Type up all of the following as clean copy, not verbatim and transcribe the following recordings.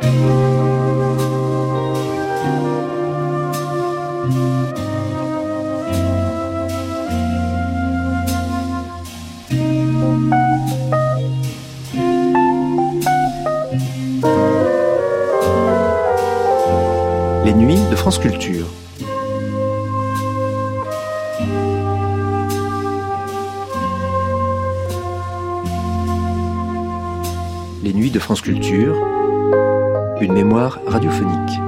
Les nuits de France Culture. Les nuits de France Culture, une mémoire radiophonique.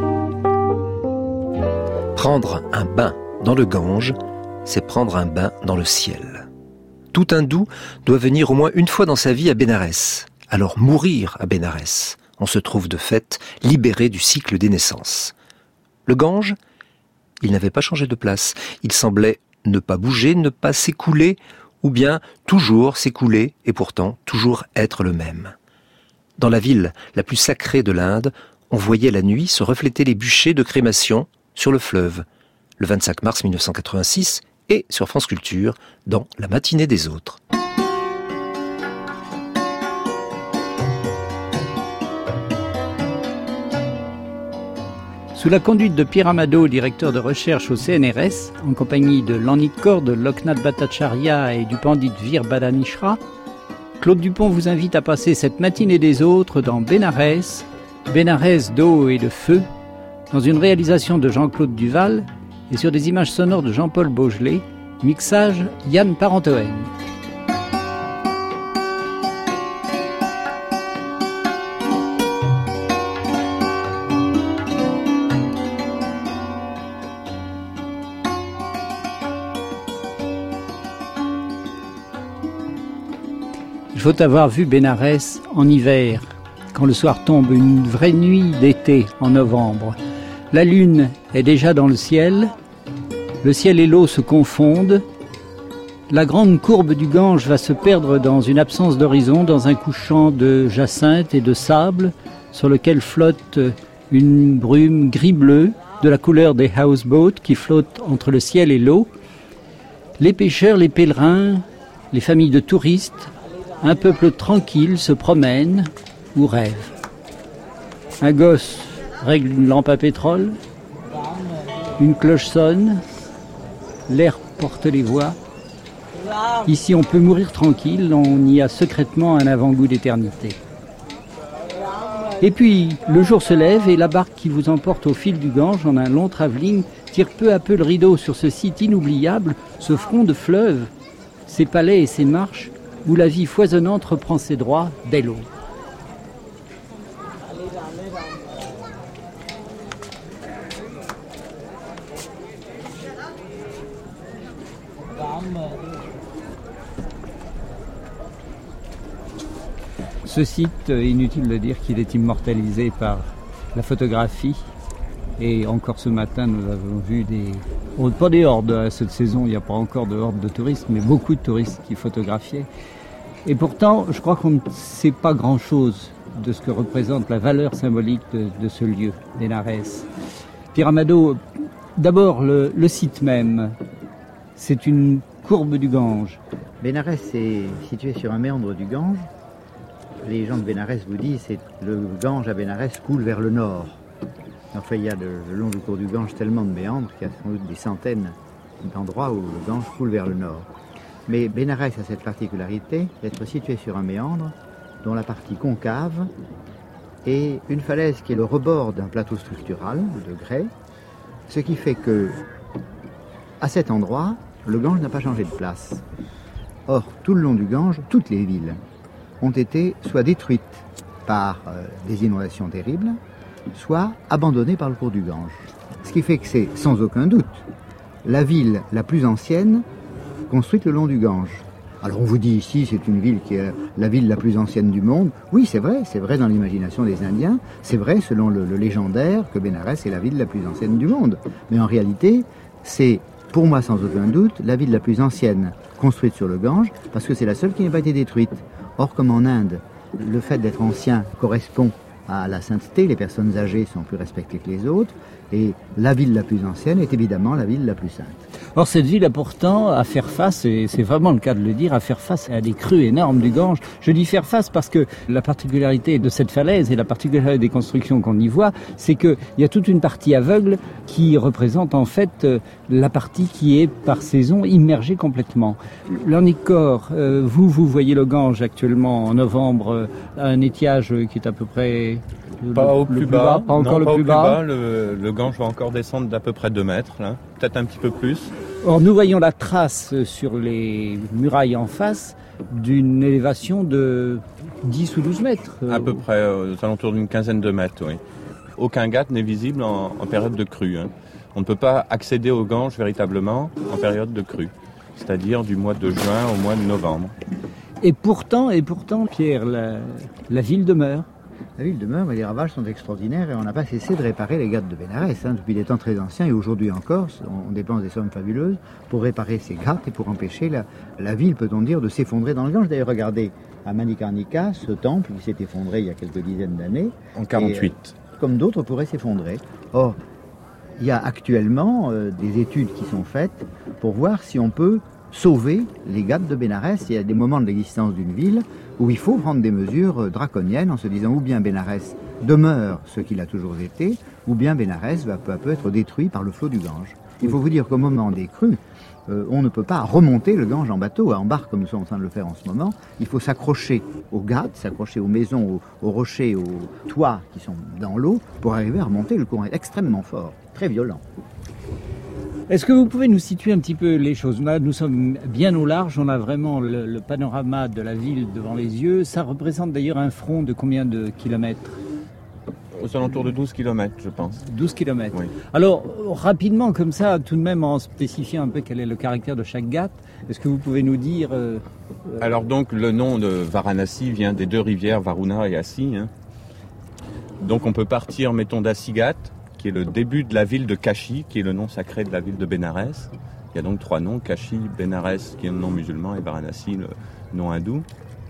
Prendre un bain dans le Gange, c'est prendre un bain dans le ciel. Tout hindou doit venir au moins une fois dans sa vie à Bénarès. Alors mourir à Bénarès, on se trouve de fait libéré du cycle des naissances. Le Gange, il n'avait pas changé de place. Il semblait ne pas bouger, ne pas s'écouler, ou bien toujours s'écouler et pourtant toujours être le même. Dans la ville la plus sacrée de l'Inde, on voyait la nuit se refléter les bûchers de crémation sur le fleuve, le 25 mars 1986, et sur France Culture, dans La matinée des autres. Sous la conduite de Pierre Amado, directeur de recherche au CNRS, en compagnie de Lanit Kaur, de Loknath Bhattacharya et du pandit Veerbhadra, Claude Dupont vous invite à passer cette matinée des autres dans Bénarès, Bénarès d'eau et de feu, dans une réalisation de Jean-Claude Duval et sur des images sonores de Jean-Paul Beaugelet, mixage Yann Parentoen. Il faut avoir vu Bénarès en hiver, quand le soir tombe, une vraie nuit d'été en novembre. La lune est déjà dans le ciel et l'eau se confondent. La grande courbe du Gange va se perdre dans une absence d'horizon, dans un couchant de jacinthe et de sable, sur lequel flotte une brume gris-bleu de la couleur des houseboats qui flottent entre le ciel et l'eau. Les pêcheurs, les pèlerins, les familles de touristes, un peuple tranquille se promène ou rêve. Un gosse règle une lampe à pétrole, une cloche sonne, l'air porte les voix. Ici, on peut mourir tranquille, on y a secrètement un avant-goût d'éternité. Et puis, le jour se lève et la barque qui vous emporte au fil du Gange en un long travelling tire peu à peu le rideau sur ce site inoubliable, ce front de fleuve, ces palais et ces marches, où la vie foisonnante reprend ses droits dès l'aube. Ce site, inutile de dire qu'il est immortalisé par la photographie. Et encore ce matin, nous avons vu pas des hordes à cette saison, il n'y a pas encore de hordes de touristes, mais beaucoup de touristes qui photographiaient. Et pourtant, je crois qu'on ne sait pas grand-chose de ce que représente la valeur symbolique de ce lieu, Bénarès. Pierre Amado, d'abord le site même, c'est une courbe du Gange. Bénarès est situé sur un méandre du Gange. Les gens de Bénarès vous disent que le Gange à Bénarès coule vers le nord. Enfin, il y a le long du cours du Gange tellement de méandres qu'il y a sans doute des centaines d'endroits où le Gange coule vers le nord. Mais Bénarès a cette particularité d'être situé sur un méandre dont la partie concave est une falaise qui est le rebord d'un plateau structural de grès, ce qui fait que, à cet endroit, le Gange n'a pas changé de place. Or, tout le long du Gange, toutes les villes ont été soit détruites par des inondations terribles, soit abandonnées par le cours du Gange. Ce qui fait que c'est, sans aucun doute, la ville la plus ancienne construite le long du Gange. Alors on vous dit ici, c'est une ville qui est la ville la plus ancienne du monde. Oui, c'est vrai dans l'imagination des Indiens, c'est vrai selon le légendaire que Bénarès est la ville la plus ancienne du monde. Mais en réalité, c'est, pour moi sans aucun doute, la ville la plus ancienne construite sur le Gange, parce que c'est la seule qui n'a pas été détruite. Or, comme en Inde, le fait d'être ancien correspond à la sainteté, les personnes âgées sont plus respectées que les autres, et la ville la plus ancienne est évidemment la ville la plus sainte. Or, cette ville a pourtant à faire face, et c'est vraiment le cas de le dire, à faire face à des crues énormes du Gange. Je dis faire face parce que la particularité de cette falaise et la particularité des constructions qu'on y voit, c'est qu'il y a toute une partie aveugle qui représente en fait la partie qui est par saison immergée complètement. Lornicor, vous voyez le Gange actuellement en novembre à un étiage qui est à peu près... Pas au plus bas, pas encore non, le plus bas. Le Gange va encore descendre d'à peu près 2 mètres, là. Peut-être un petit peu plus. Or, nous voyons la trace sur les murailles en face d'une élévation de 10 ou 12 mètres. À peu près aux alentours d'une quinzaine de mètres, oui. Aucun ghat n'est visible en période de crue. Hein. On ne peut pas accéder au Gange véritablement en période de crue, c'est-à-dire du mois de juin au mois de novembre. Et pourtant, Pierre, la ville demeure. La ville demeure, mais les ravages sont extraordinaires et on n'a pas cessé de réparer les ghattes de Bénarès. Depuis des temps très anciens et aujourd'hui encore, on dépense des sommes fabuleuses pour réparer ces ghattes et pour empêcher la ville, peut-on dire, de s'effondrer dans le Gange. D'ailleurs, regardez, à Manikarnika, ce temple qui s'est effondré il y a quelques dizaines d'années. En 48. Comme d'autres pourraient s'effondrer. Or, il y a actuellement des études qui sont faites pour voir si on peut sauver les ghattes de Bénarès. Il y a des moments de l'existence d'une ville où il faut prendre des mesures draconiennes en se disant ou bien Bénarès demeure ce qu'il a toujours été, ou bien Bénarès va peu à peu être détruit par le flot du Gange. Il faut vous dire qu'au moment des crues, on ne peut pas remonter le Gange en bateau, en barque comme nous sommes en train de le faire en ce moment. Il faut s'accrocher aux ghattes, s'accrocher aux maisons, aux rochers, aux toits qui sont dans l'eau pour arriver à remonter. Le courant est extrêmement fort, très violent. Est-ce que vous pouvez nous situer un petit peu les choses? Là, nous sommes bien au large, on a vraiment le panorama de la ville devant les yeux. Ça représente d'ailleurs un front de combien de kilomètres? Aux alentours de 12 km, je pense. 12 km. Oui. Alors, rapidement, comme ça, tout de même en spécifiant un peu quel est le caractère de chaque ghat, est-ce que vous pouvez nous dire... Alors donc, le nom de Varanasi vient des 2 rivières, Varuna et Assi. Hein. Donc on peut partir, mettons, d'Assigat, qui est le début de la ville de Kashi, qui est le nom sacré de la ville de Bénarès. Il y a donc 3 noms, Kashi, Bénarès, qui est le nom musulman, et Varanasi, le nom hindou,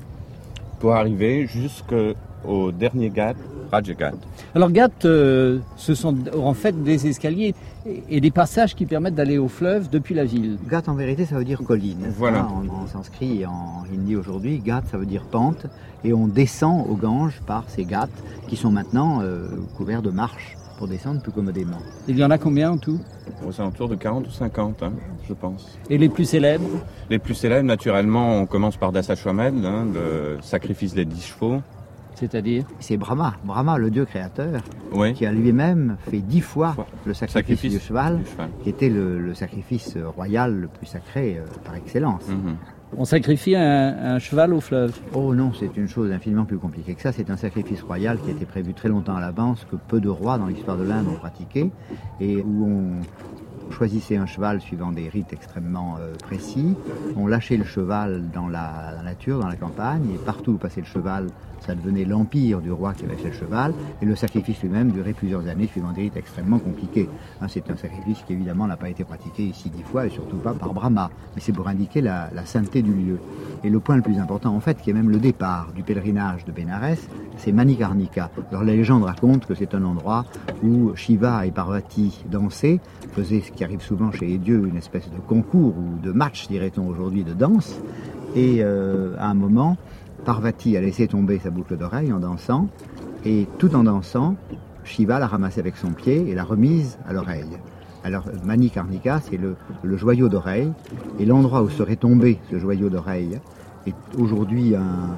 pour arriver jusqu'au dernier ghat, Rajghat. Alors ghat, ce sont en fait des escaliers et des passages qui permettent d'aller au fleuve depuis la ville. Ghat, en vérité, ça veut dire colline. Voilà. En sanskrit et en hindi aujourd'hui, ghat, ça veut dire pente, et on descend au Gange par ces ghats qui sont maintenant couverts de marches pour descendre plus commodément. Il y en a combien en tout? Aux alentours de 40 ou 50, hein, je pense. Et les plus célèbres? Les plus célèbres, naturellement, on commence par Dasashwamedh, hein, le sacrifice des 10 chevaux. C'est-à-dire? C'est Brahma, le dieu créateur, Oui. qui a lui-même fait 10 fois le sacrifice du cheval, du cheval. qui était le sacrifice royal le plus sacré par excellence. Mhm. On sacrifie un cheval au fleuve? Oh non, c'est une chose infiniment plus compliquée que ça. C'est un sacrifice royal qui a été prévu très longtemps à l'avance, que peu de rois dans l'histoire de l'Inde ont pratiqué, et où on choisissait un cheval suivant des rites extrêmement précis. On lâchait le cheval dans la nature, dans la campagne, et partout où passait le cheval, ça devenait l'empire du roi qui avait fait le cheval, et le sacrifice lui-même durait plusieurs années suivant des rites extrêmement compliqués. Hein, c'est un sacrifice qui évidemment n'a pas été pratiqué ici 10 fois, et surtout pas par Brahma, mais c'est pour indiquer la sainteté du lieu. Et le point le plus important en fait, qui est même le départ du pèlerinage de Bénarès, c'est Manikarnika. Alors la légende raconte que c'est un endroit où Shiva et Parvati dansaient, faisaient ce qui arrive souvent chez les dieux, une espèce de concours ou de match, dirait-on aujourd'hui, de danse, et à un moment, Parvati a laissé tomber sa boucle d'oreille en dansant, et tout en dansant, Shiva l'a ramassée avec son pied et l'a remise à l'oreille. Alors Manikarnika, c'est le joyau d'oreille, et l'endroit où serait tombé ce joyau d'oreille est aujourd'hui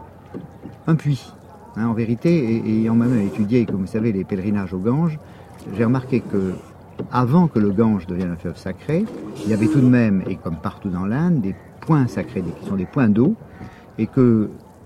un puits. Hein, en vérité, et ayant même étudié, comme vous savez, les pèlerinages au Gange, j'ai remarqué que avant que le Gange devienne un fleuve sacré, il y avait tout de même, et comme partout dans l'Inde, des points sacrés, qui sont des points d'eau, et que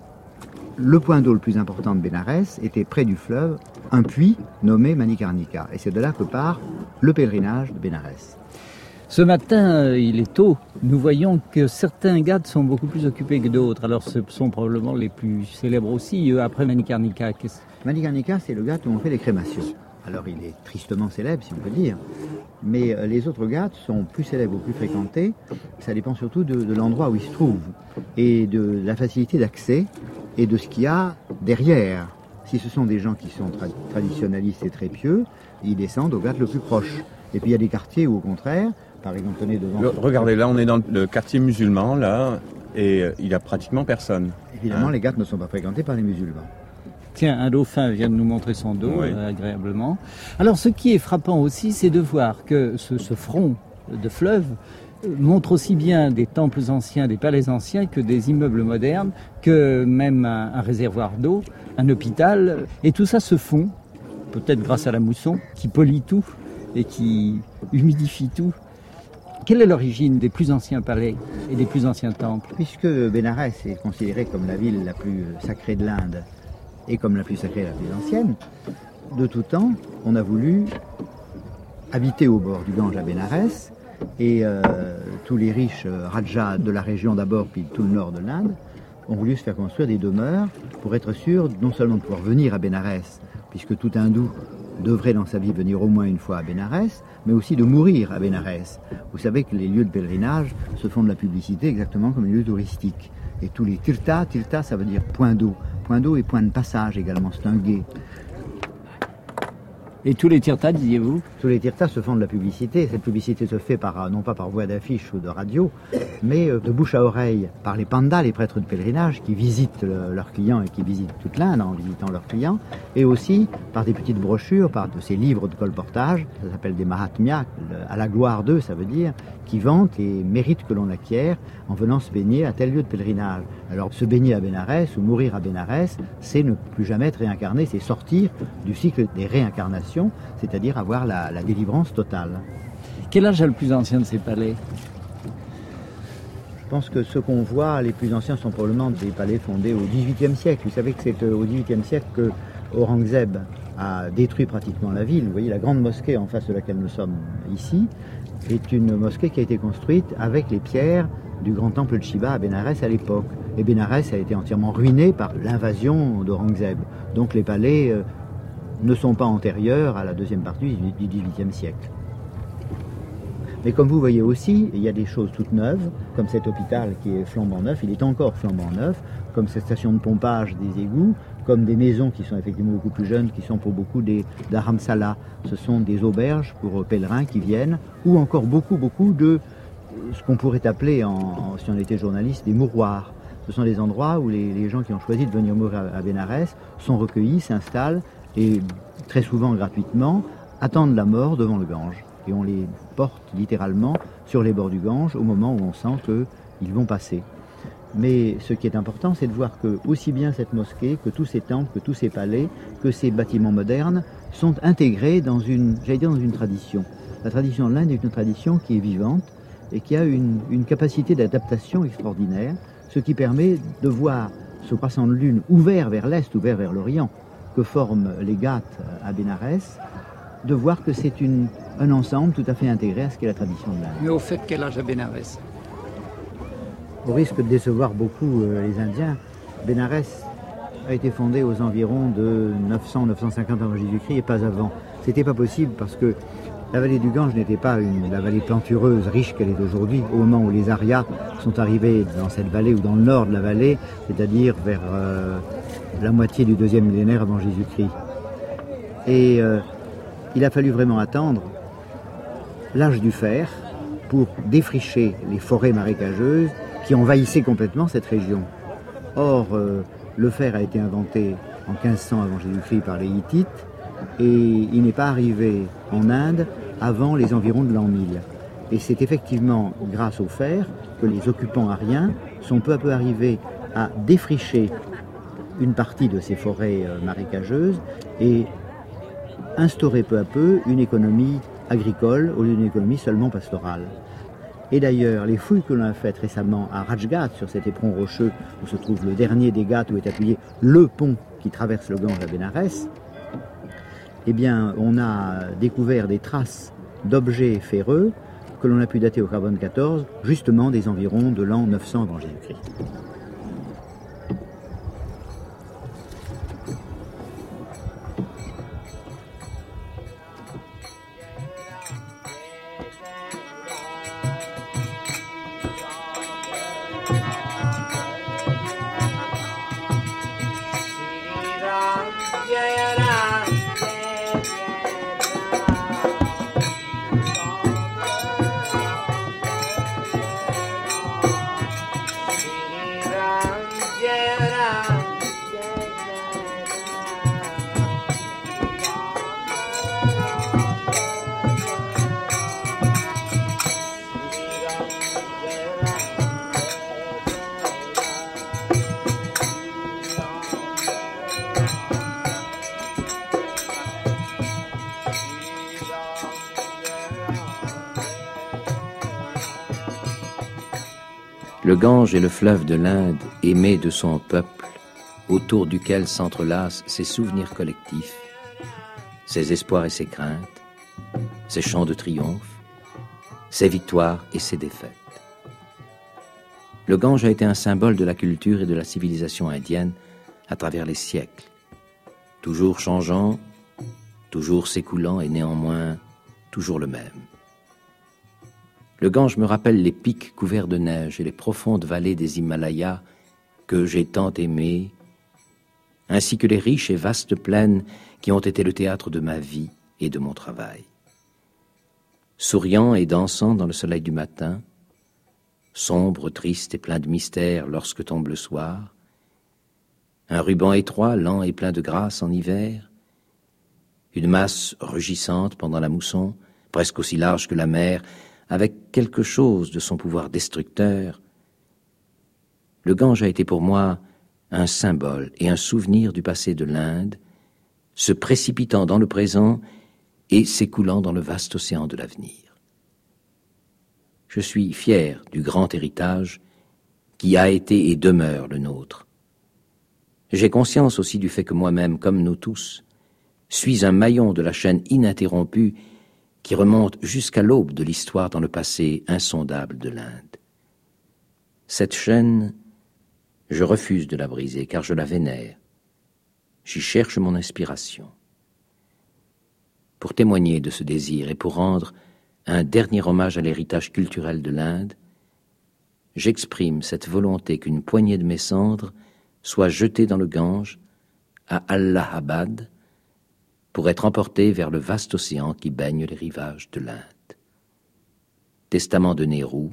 le point d'eau le plus important de Bénarès était près du fleuve, un puits nommé Manikarnika. Et c'est de là que part le pèlerinage de Bénarès. Ce matin, il est tôt, nous voyons que certains ghats sont beaucoup plus occupés que d'autres. Alors ce sont probablement les plus célèbres aussi, après Manikarnika. Manikarnika, c'est le ghat où on fait les crémations. Alors il est tristement célèbre, si on peut dire, mais les autres ghats sont plus célèbres ou plus fréquentés. Ça dépend surtout de l'endroit où ils se trouvent et de la facilité d'accès et de ce qu'il y a derrière. Si ce sont des gens qui sont traditionnalistes et très pieux, ils descendent au ghat le plus proche. Et puis il y a des quartiers où au contraire, par exemple, tenez devant. Regardez, là, on est dans le quartier musulman, là, et il n'y a pratiquement personne. Évidemment, les Ghates ne sont pas fréquentés par les musulmans. Tiens, un dauphin vient de nous montrer son dos, Oui. agréablement. Alors, ce qui est frappant aussi, c'est de voir que ce front de fleuve montre aussi bien des temples anciens, des palais anciens, que des immeubles modernes, que même un réservoir d'eau, un hôpital. Et tout ça se fond, peut-être grâce à la mousson, qui polit tout et qui humidifie tout. Quelle est l'origine des plus anciens palais et des plus anciens temples? Puisque Bénarès est considérée comme la ville la plus sacrée de l'Inde et comme la plus sacrée et la plus ancienne, de tout temps, on a voulu habiter au bord du Gange à Bénarès, et tous les riches Rajas de la région d'abord, puis tout le nord de l'Inde, ont voulu se faire construire des demeures pour être sûr non seulement de pouvoir venir à Bénarès, puisque tout hindou devrait dans sa vie venir au moins une fois à Bénarès, mais aussi de mourir à Bénarès. Vous savez que les lieux de pèlerinage se font de la publicité exactement comme les lieux touristiques. Et tous les tirthas, ça veut dire point d'eau et point de passage également, c'est un gué. Et tous les tirthas, disiez-vous? Tous les tirthas se font de la publicité. Cette publicité se fait non pas par voie d'affiche ou de radio, mais de bouche à oreille par les pandas, les prêtres de pèlerinage qui visitent leurs clients et qui visitent toute l'Inde en visitant leurs clients, et aussi par des petites brochures, par de ces livres de colportage, ça s'appelle des mahatmyas, à la gloire d'eux, ça veut dire, qui vantent les mérites que l'on acquiert en venant se baigner à tel lieu de pèlerinage. Alors se baigner à Bénarès ou mourir à Bénarès, c'est ne plus jamais être réincarné, c'est sortir du cycle des réincarnations, c'est-à-dire avoir la délivrance totale. Quel âge a le plus ancien de ces palais? Je pense que ceux qu'on voit, les plus anciens, sont probablement des palais fondés au XVIIIe siècle. Vous savez que c'est au XVIIIe siècle que Aurangzeb a détruit pratiquement la ville. Vous voyez, la grande mosquée en face de laquelle nous sommes ici est une mosquée qui a été construite avec les pierres du grand temple de Shiva à Bénarès à l'époque. Et Bénarès a été entièrement ruiné par l'invasion d'Aurangzeb. Donc les palais ne sont pas antérieurs à la deuxième partie du XVIIIe siècle. Mais comme vous voyez aussi, il y a des choses toutes neuves, comme cet hôpital qui est flambant neuf, il est encore flambant neuf, comme cette station de pompage des égouts, comme des maisons qui sont effectivement beaucoup plus jeunes, qui sont pour beaucoup des dharamsala. Ce sont des auberges pour pèlerins qui viennent, ou encore beaucoup de ce qu'on pourrait appeler, si on était journaliste, des mouroirs. Ce sont des endroits où les gens qui ont choisi de venir mourir à Bénarès sont recueillis, s'installent, et très souvent gratuitement, attendent la mort devant le Gange. Et on les porte littéralement sur les bords du Gange au moment où on sent qu'ils vont passer. Mais ce qui est important, c'est de voir que aussi bien cette mosquée, que tous ces temples, que tous ces palais, que ces bâtiments modernes sont intégrés dans une tradition. La tradition de l'Inde est une tradition qui est vivante et qui a une capacité d'adaptation extraordinaire, ce qui permet de voir ce croissant de lune ouvert vers l'est, ouvert vers l'Orient, que forment les Ghats à Bénarès, de voir que c'est un ensemble tout à fait intégré à ce qu'est la tradition de l'Inde. Mais au fait, quel âge a Bénarès? Au risque de décevoir beaucoup les Indiens, Bénarès a été fondée aux environs de 900-950 avant Jésus-Christ et pas avant. C'était pas possible parce que la vallée du Gange n'était pas la vallée plantureuse, riche qu'elle est aujourd'hui, au moment où les Aryas sont arrivés dans cette vallée ou dans le nord de la vallée, c'est-à-dire vers la moitié du deuxième millénaire avant Jésus-Christ. Et il a fallu vraiment attendre l'âge du fer pour défricher les forêts marécageuses qui envahissaient complètement cette région. Or, le fer a été inventé en 1500 avant Jésus-Christ par les Hittites et il n'est pas arrivé en Inde avant les environs de l'an 1000. Et c'est effectivement grâce au fer que les occupants aryens sont peu à peu arrivés à défricher une partie de ces forêts marécageuses et instaurer peu à peu une économie agricole au lieu d'une économie seulement pastorale. Et d'ailleurs, les fouilles que l'on a faites récemment à Rajghat, sur cet éperon rocheux où se trouve le dernier des Ghats, où est appuyé le pont qui traverse le Gange à Bénarès, eh bien, on a découvert des traces d'objets ferreux que l'on a pu dater au carbone 14, justement des environs de l'an 900 avant Jésus-Christ. Le Gange est le fleuve de l'Inde, aimé de son peuple, autour duquel s'entrelacent ses souvenirs collectifs, ses espoirs et ses craintes, ses chants de triomphe, ses victoires et ses défaites. Le Gange a été un symbole de la culture et de la civilisation indienne à travers les siècles, toujours changeant, toujours s'écoulant et néanmoins toujours le même. Le Gange me rappelle les pics couverts de neige et les profondes vallées des Himalayas que j'ai tant aimées, ainsi que les riches et vastes plaines qui ont été le théâtre de ma vie et de mon travail. Souriant et dansant dans le soleil du matin, sombre, triste et plein de mystère lorsque tombe le soir, un ruban étroit, lent et plein de grâce en hiver, une masse rugissante pendant la mousson, presque aussi large que la mer, avec quelque chose de son pouvoir destructeur. Le Gange a été pour moi un symbole et un souvenir du passé de l'Inde, se précipitant dans le présent et s'écoulant dans le vaste océan de l'avenir. Je suis fier du grand héritage qui a été et demeure le nôtre. J'ai conscience aussi du fait que moi-même, comme nous tous, suis un maillon de la chaîne ininterrompue qui remonte jusqu'à l'aube de l'histoire dans le passé insondable de l'Inde. Cette chaîne, je refuse de la briser car je la vénère. J'y cherche mon inspiration. Pour témoigner de ce désir et pour rendre un dernier hommage à l'héritage culturel de l'Inde, j'exprime cette volonté qu'une poignée de mes cendres soit jetée dans le Gange, à Allahabad, pour être emportée vers le vaste océan qui baigne les rivages de l'Inde. Testament de Nehru,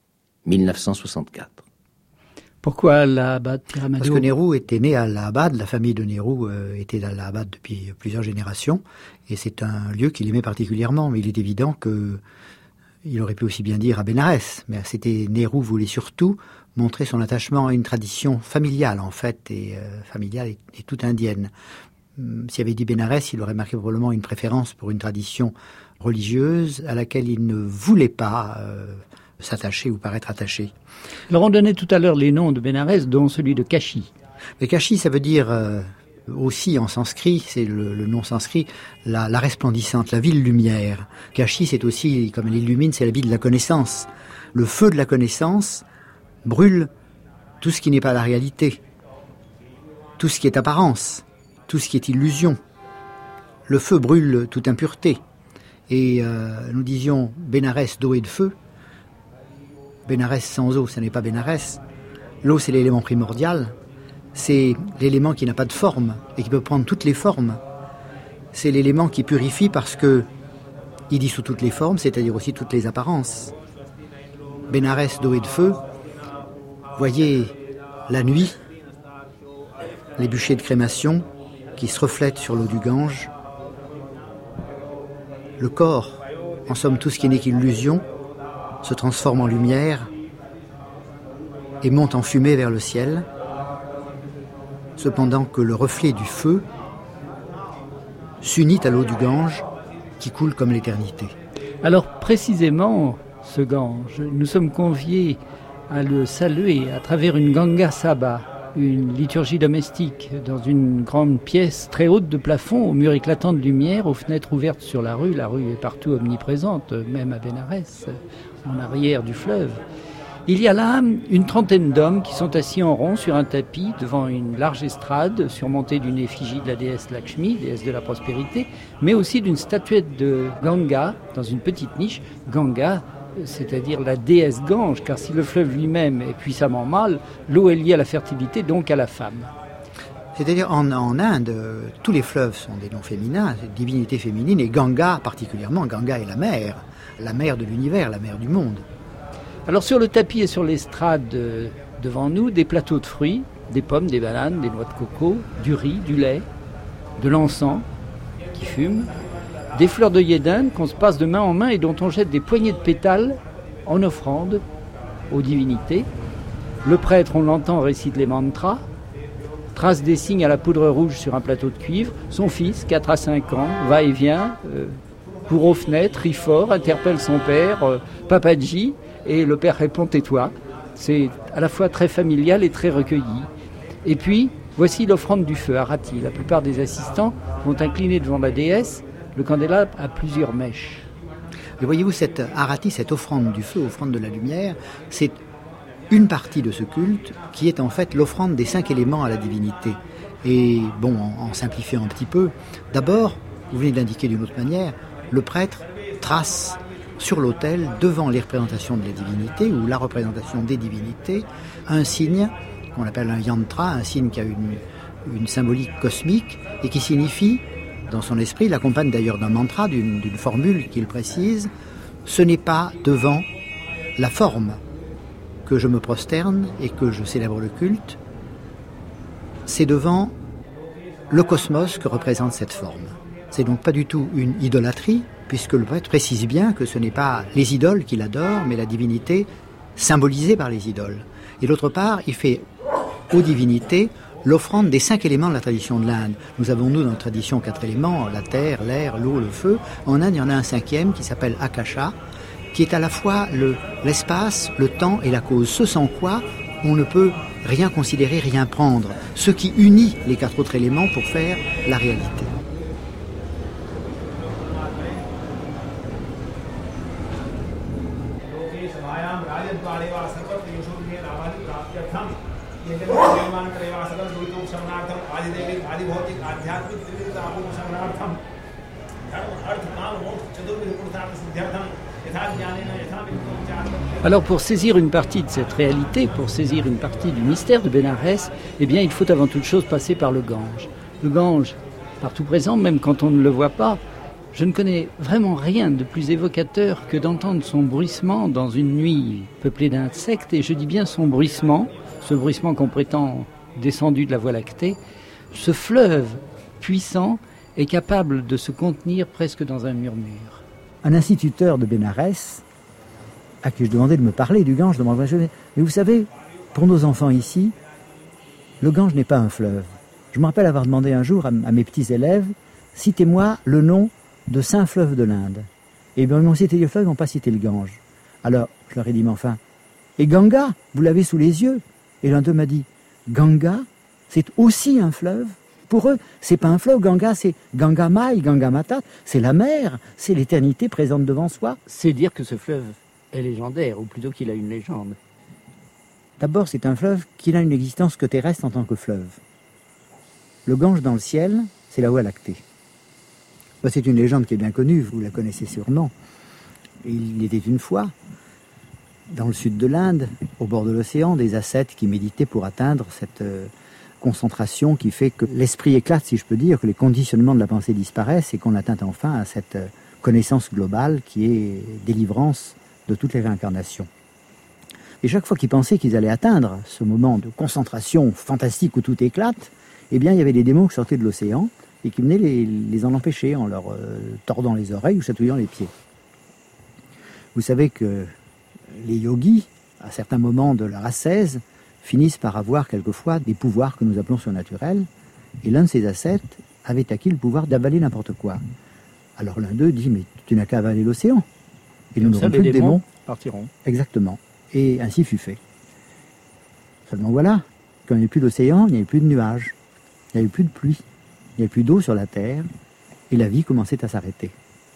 1964. Pourquoi Allahabad, Pierre Amadou ? Parce que Nehru était né à Allahabad, la famille de Nehru était à Allahabad depuis plusieurs générations, et c'est un lieu qu'il aimait particulièrement, mais il est évident qu'il aurait pu aussi bien dire à Bénarès, mais Nehru voulait surtout montrer son attachement à une tradition familiale en fait, et familiale et toute indienne. S'il avait dit Bénarès, il aurait marqué probablement une préférence pour une tradition religieuse à laquelle il ne voulait pas s'attacher ou paraître attaché. Alors on donnait tout à l'heure les noms de Bénarès, dont celui de Kashi. Mais Kashi, ça veut dire aussi en sanskrit, c'est le nom sanskrit, la resplendissante, la ville lumière. Kashi, c'est aussi, comme elle illumine, c'est la ville de la connaissance. Le feu de la connaissance brûle tout ce qui n'est pas la réalité, tout ce qui est apparence, tout ce qui est illusion. Le feu brûle toute impureté. Et nous disions Bénarès d'eau et de feu. Bénarès sans eau, ce n'est pas Bénarès. L'eau, c'est l'élément primordial. C'est l'élément qui n'a pas de forme et qui peut prendre toutes les formes. C'est l'élément qui purifie parce que il dissout toutes les formes, c'est-à-dire aussi toutes les apparences. Bénarès d'eau et de feu, voyez la nuit, les bûchers de crémation qui se reflètent sur l'eau du Gange. Le corps, en somme tout ce qui n'est qu'illusion, se transforme en lumière et monte en fumée vers le ciel, cependant que le reflet du feu s'unit à l'eau du Gange qui coule comme l'éternité. Alors précisément, ce Gange, nous sommes conviés à le saluer à travers une Ganga Sabha, une liturgie domestique dans une grande pièce très haute de plafond, aux murs éclatants de lumière, aux fenêtres ouvertes sur la rue. La rue est partout omniprésente, même à Bénarès, en arrière du fleuve. Il y a là une trentaine d'hommes qui sont assis en rond sur un tapis devant une large estrade surmontée d'une effigie de la déesse Lakshmi, déesse de la prospérité, mais aussi d'une statuette de Ganga dans une petite niche. Ganga, c'est-à-dire la déesse Gange, car si le fleuve lui-même est puissamment mâle, l'eau est liée à la fertilité, donc à la femme. C'est-à-dire en Inde, tous les fleuves sont des noms féminins, divinité féminine, et Ganga particulièrement. Ganga est la mer de l'univers, la mer du monde. Alors sur le tapis et sur l'estrade devant nous, des plateaux de fruits, des pommes, des bananes, des noix de coco, du riz, du lait, de l'encens qui fume, des fleurs d'œillet d'Inde qu'on se passe de main en main et dont on jette des poignées de pétales en offrande aux divinités. Le prêtre, on l'entend, récite les mantras, trace des signes à la poudre rouge sur un plateau de cuivre. Son fils, 4 à 5 ans, va et vient, court aux fenêtres, rit fort, interpelle son père, Papaji, et le père répond « tais-toi ». C'est à la fois très familial et très recueilli. Et puis, voici l'offrande du feu, Arati. La plupart des assistants vont incliner devant la déesse. Le candélabre a plusieurs mèches. Et voyez-vous, cette Arati, cette offrande du feu, offrande de la lumière, c'est une partie de ce culte qui est en fait l'offrande des 5 éléments à la divinité. Et bon, en simplifiant un petit peu, d'abord, vous venez de l'indiquer d'une autre manière, le prêtre trace sur l'autel, devant les représentations de la divinité ou la représentation des divinités, un signe qu'on appelle un yantra, un signe qui a une symbolique cosmique et qui signifie, dans son esprit, il accompagne d'ailleurs d'un mantra, d'une formule qu'il précise, ce n'est pas devant la forme que je me prosterne et que je célèbre le culte, c'est devant le cosmos que représente cette forme. C'est donc pas du tout une idolâtrie, puisque le prêtre précise bien que ce n'est pas les idoles qu'il adore, mais la divinité symbolisée par les idoles. Et d'autre part, il fait aux divinités l'offrande des 5 éléments de la tradition de l'Inde. Nous avons, nous, dans notre tradition, 4 éléments, la terre, l'air, l'eau, le feu. En Inde, il y en a un 5e qui s'appelle Akasha, qui est à la fois l'espace, le temps et la cause. Ce sans quoi on ne peut rien considérer, rien prendre. Ce qui unit les 4 autres éléments pour faire la réalité. Alors pour saisir une partie de cette réalité, pour saisir une partie du mystère de Bénarès, eh bien il faut avant toute chose passer par le Gange. Le Gange, partout présent, même quand on ne le voit pas, je ne connais vraiment rien de plus évocateur que d'entendre son bruissement dans une nuit peuplée d'insectes, et je dis bien son bruissement, ce bruissement qu'on prétend descendu de la Voie lactée, ce fleuve puissant est capable de se contenir presque dans un murmure. Un instituteur de Bénarès, à qui je demandais de me parler du Gange, mais vous savez, pour nos enfants ici, le Gange n'est pas un fleuve. Je me rappelle avoir demandé un jour à mes petits élèves, citez-moi le nom de 5 fleuves de l'Inde. Et bien, ils m'ont cité le fleuve, ils n'ont pas cité le Gange. Alors, je leur ai dit, mais enfin, et Ganga, vous l'avez sous les yeux. Et l'un d'eux m'a dit, Ganga, c'est aussi un fleuve. Pour eux, c'est pas un fleuve, Ganga, c'est Ganga Mai, Ganga Mata, c'est la mer, c'est l'éternité présente devant soi. C'est dire que ce fleuve est légendaire, ou plutôt qu'il a une légende. D'abord, c'est un fleuve qui n'a une existence que terrestre en tant que fleuve. Le Gange dans le ciel, c'est la Voie lactée. C'est une légende qui est bien connue, vous la connaissez sûrement. Il était une fois, dans le sud de l'Inde, au bord de l'océan, des ascètes qui méditaient pour atteindre cette concentration qui fait que l'esprit éclate, si je peux dire, que les conditionnements de la pensée disparaissent et qu'on atteint enfin à cette connaissance globale qui est délivrance de toutes les réincarnations. Et chaque fois qu'ils pensaient qu'ils allaient atteindre ce moment de concentration fantastique où tout éclate, eh bien il y avait des démons qui sortaient de l'océan et qui venaient les en empêcher en leur tordant les oreilles ou chatouillant les pieds. Vous savez que les yogis, à certains moments de leur ascèse, finissent par avoir quelquefois des pouvoirs que nous appelons surnaturels, et l'un de ces ascètes avait acquis le pouvoir d'avaler n'importe quoi. Alors l'un d'eux dit, mais tu n'as qu'à avaler l'océan, et nous n'aurons plus de démons. Partiront. Exactement. Et ainsi fut fait. Seulement voilà, quand il n'y avait plus d'océan, il n'y avait plus de nuages, il n'y avait plus de pluie, il n'y avait plus d'eau sur la terre, et la vie commençait à s'arrêter.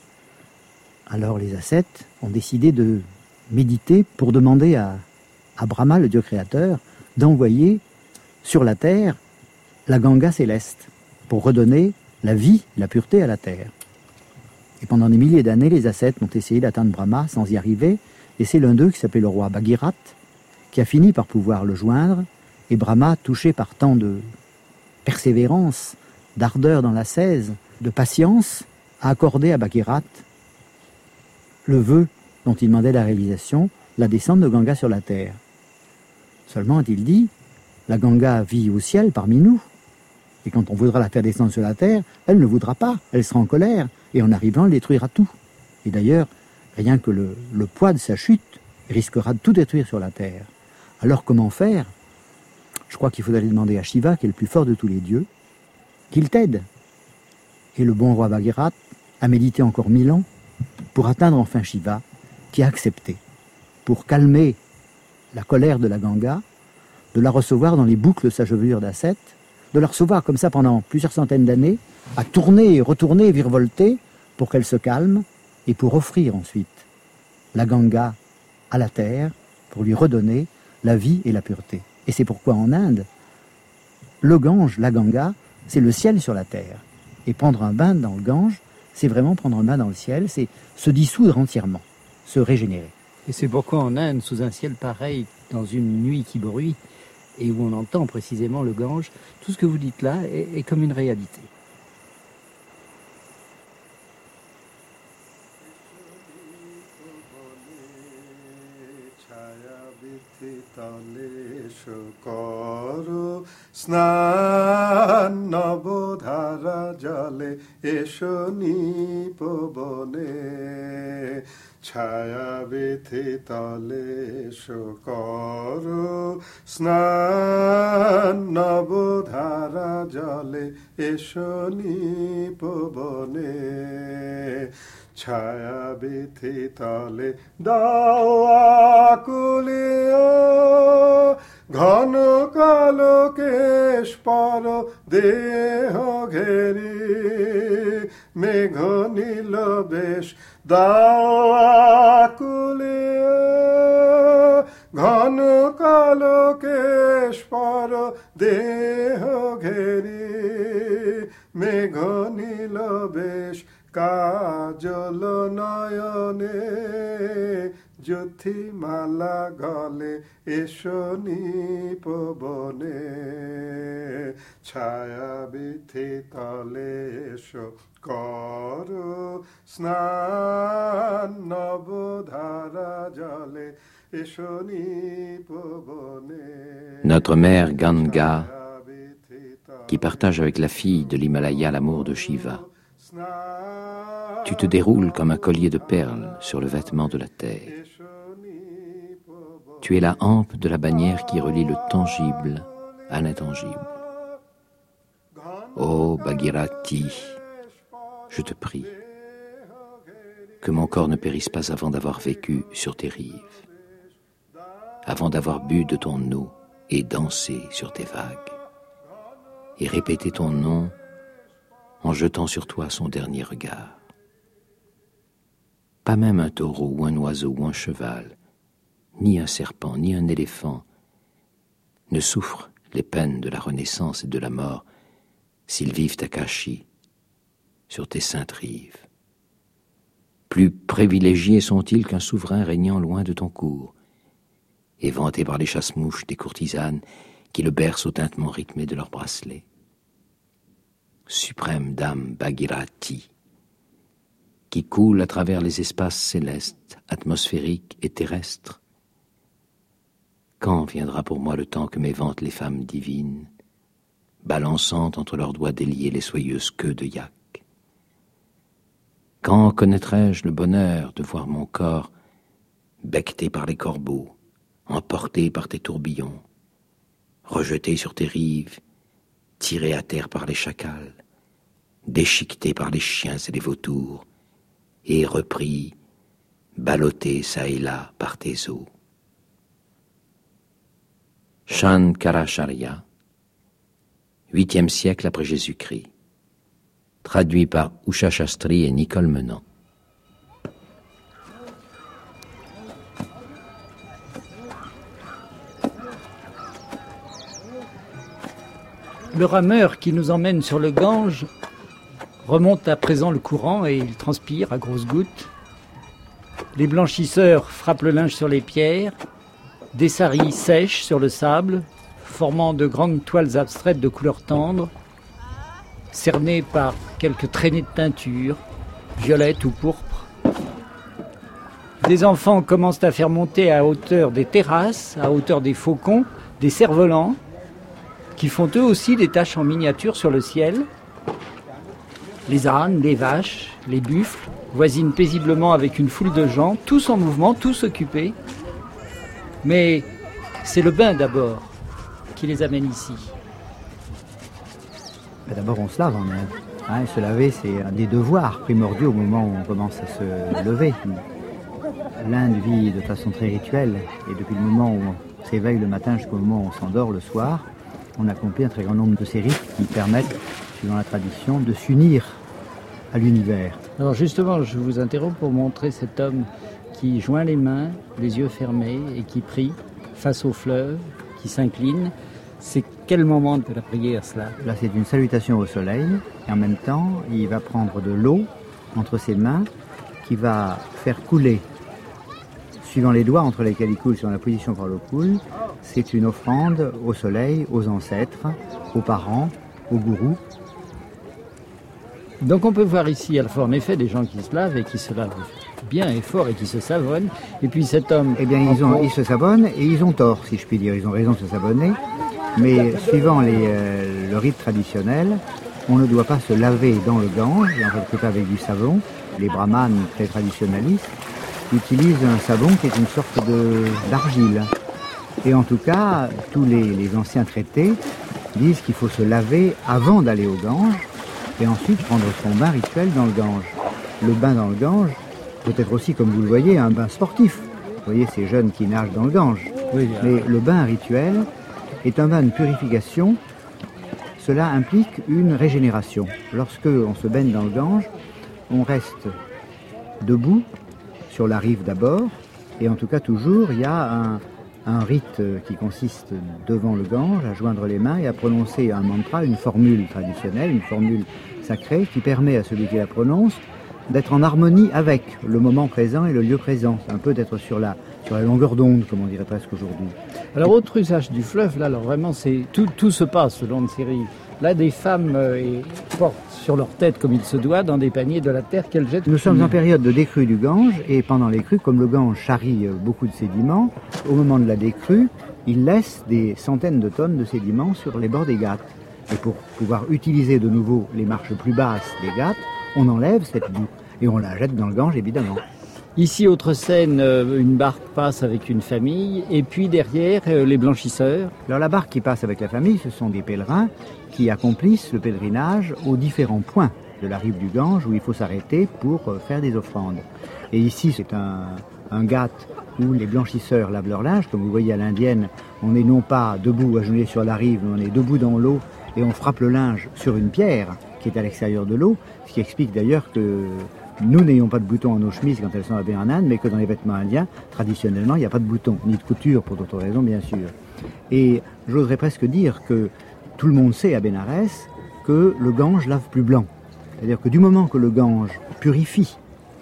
Alors les ascètes ont décidé de méditer pour demander à Brahma, le dieu créateur, d'envoyer sur la terre la Ganga céleste pour redonner la vie, la pureté à la terre. Et pendant des milliers d'années, les ascètes ont essayé d'atteindre Brahma sans y arriver, et c'est l'un d'eux qui s'appelait le roi Bhagirat qui a fini par pouvoir le joindre, et Brahma, touché par tant de persévérance, d'ardeur dans l'ascèse, de patience, a accordé à Bhagirat le vœu dont il demandait la réalisation, la descente de Ganga sur la terre. Seulement, a-t-il dit, la Ganga vit au ciel parmi nous, et quand on voudra la faire descendre sur la terre, elle ne voudra pas, elle sera en colère, et en arrivant, elle détruira tout. Et d'ailleurs, rien que le poids de sa chute risquera de tout détruire sur la terre. Alors comment faire? Je crois qu'il faudrait demander à Shiva, qui est le plus fort de tous les dieux, qu'il t'aide. Et le bon roi Bhagirat a médité encore 1000 ans pour atteindre enfin Shiva, qui a accepté, pour calmer la colère de la Ganga, de la recevoir dans les boucles de sa chevelure d'ascète, de la recevoir comme ça pendant plusieurs centaines d'années, à tourner, retourner, virevolter, pour qu'elle se calme, et pour offrir ensuite la Ganga à la terre, pour lui redonner la vie et la pureté. Et c'est pourquoi en Inde, le Gange, la Ganga, c'est le ciel sur la terre. Et prendre un bain dans le Gange, c'est vraiment prendre un bain dans le ciel, c'est se dissoudre entièrement, se régénérer. Et c'est pourquoi en Inde, sous un ciel pareil, dans une nuit qui bruit, et où on entend précisément le Gange, tout ce que vous dites là est comme une réalité. স্নান নবধারা জলে এসো নিপবনে ছায়া বেথে তলে এসো করো স্নান নবধারা জলে এসো নিপবনে ছায়া বেথে তলে দাও আকুলিও ঘন কালো কেশ পর দেহ ঘেরি মেঘ নীল বেশ দাও আকুলিও ঘন কালো কেশ পর দেহ ঘেরি মেঘ নীল বেশ কাজল নয়নে জ্যোতিমালা গলে এসো নিপবনে ছায়া বিথি তলে এসো করো স্নান নবধারা জলে এসো নিপবনে. Notre mère Ganga, qui partage avec la fille de l'Himalaya l'amour de Shiva, tu te déroules comme un collier de perles sur le vêtement de la terre. Tu es la hampe de la bannière qui relie le tangible à l'intangible. Ô Bhagirati, je te prie, que mon corps ne périsse pas avant d'avoir vécu sur tes rives, avant d'avoir bu de ton eau et dansé sur tes vagues, et répété ton nom en jetant sur toi son dernier regard. Pas même un taureau ou un oiseau ou un cheval, ni un serpent, ni un éléphant ne souffrent les peines de la renaissance et de la mort s'ils vivent à Kashi, sur tes saintes rives. Plus privilégiés sont-ils qu'un souverain régnant loin de ton cour, et vanté par les chasse-mouches des courtisanes qui le bercent au tintement rythmé de leurs bracelets. Suprême dame Bhagirati, qui coule à travers les espaces célestes, atmosphériques et terrestres. Quand viendra pour moi le temps que m'éventent les femmes divines, balançant entre leurs doigts déliés les soyeuses queues de yak? Quand connaîtrai-je le bonheur de voir mon corps becqueté par les corbeaux, emporté par tes tourbillons, rejeté sur tes rives, tiré à terre par les chacals, déchiqueté par les chiens et les vautours, et repris, ballotté çà et là par tes eaux. Shankaracharya, 8e siècle après Jésus-Christ, traduit par Usha Shastri et Nicole Menant. Le rameur qui nous emmène sur le Gange remonte à présent le courant et il transpire à grosses gouttes. Les blanchisseurs frappent le linge sur les pierres, des saris sèchent sur le sable, formant de grandes toiles abstraites de couleurs tendres, cernées par quelques traînées de teinture, violettes ou pourpres. Des enfants commencent à faire monter à hauteur des terrasses, à hauteur des faucons, des cerfs-volants, qui font eux aussi des taches en miniature sur le ciel. Les ânes, les vaches, les buffles voisinent paisiblement avec une foule de gens, tous en mouvement, tous occupés. Mais c'est le bain d'abord qui les amène ici. D'abord, on se lave en Inde. Se laver, c'est un des devoirs primordiaux au moment où on commence à se lever. l'Inde vit de façon très rituelle, et depuis le moment où on s'éveille le matin jusqu'au moment où on s'endort le soir, on accomplit un très grand nombre de ces rites qui permettent, suivant la tradition, de s'unir à l'univers. Alors justement, je vous interromps pour montrer cet homme qui joint les mains, les yeux fermés, et qui prie face au fleuve, qui s'incline. C'est quel moment de la prière, cela? Là, c'est une salutation au soleil, et en même temps, il va prendre de l'eau entre ses mains, qui va faire couler, suivant les doigts entre lesquels il coule, suivant la position par le coule. C'est une offrande au soleil, aux ancêtres, aux parents, aux gourous. Donc on peut voir ici à la fois en effet des gens qui se lavent et qui se lavent bien et fort et qui se savonnent. Et puis cet homme... Eh bien, ils se savonnent et ils ont tort, si je puis dire. Ils ont raison de se savonner. Mais suivant le rite traditionnel, on ne doit pas se laver dans le Gange, et en fait pas avec du savon. Les brahmanes très traditionnalistes utilisent un savon qui est une sorte d'argile. Et en tout cas, tous les anciens traités disent qu'il faut se laver avant d'aller au Gange et ensuite prendre son bain rituel dans le Gange. Le bain dans le Gange peut être aussi, comme vous le voyez, un bain sportif. Vous voyez ces jeunes qui nagent dans le Gange. Oui, mais le bain rituel est un bain de purification. Cela implique une régénération. Lorsque on se baigne dans le Gange, on reste debout sur la rive d'abord, et en tout cas toujours il y a un rite qui consiste devant le Gange à joindre les mains et à prononcer un mantra, une formule traditionnelle, une formule sacrée qui permet à celui qui la prononce d'être en harmonie avec le moment présent et le lieu présent. C'est un peu d'être sur la longueur d'onde, comme on dirait presque aujourd'hui. Alors, autre usage du fleuve, là, alors vraiment, tout se passe le long de ces rives. Là, des femmes portent sur leur tête, comme il se doit, dans des paniers de la terre qu'elles jettent. Nous sommes en période de décrue du Gange, et pendant les crues, comme le Gange charrie beaucoup de sédiments, au moment de la décrue, il laisse des centaines de tonnes de sédiments sur les bords des Ghats. Et pour pouvoir utiliser de nouveau les marches plus basses des Ghats, on enlève cette boue, et on la jette dans le Gange, évidemment. Ici, autre scène, une barque passe avec une famille, et puis derrière, les blanchisseurs. Alors la barque qui passe avec la famille, ce sont des pèlerins qui accomplissent le pèlerinage aux différents points de la rive du Gange où il faut s'arrêter pour faire des offrandes. Et ici, c'est un ghat où les blanchisseurs lavent leur linge. Comme vous voyez à l'indienne, on n'est non pas debout agenouillé sur la rive, mais on est debout dans l'eau et on frappe le linge sur une pierre qui est à l'extérieur de l'eau, ce qui explique d'ailleurs que nous n'ayons pas de boutons en nos chemises quand elles sont lavées en Inde, mais que dans les vêtements indiens, traditionnellement, il n'y a pas de boutons, ni de couture pour d'autres raisons, bien sûr. Et j'oserais presque dire que tout le monde sait à Bénarès que le Gange lave plus blanc. C'est-à-dire que du moment que le Gange purifie,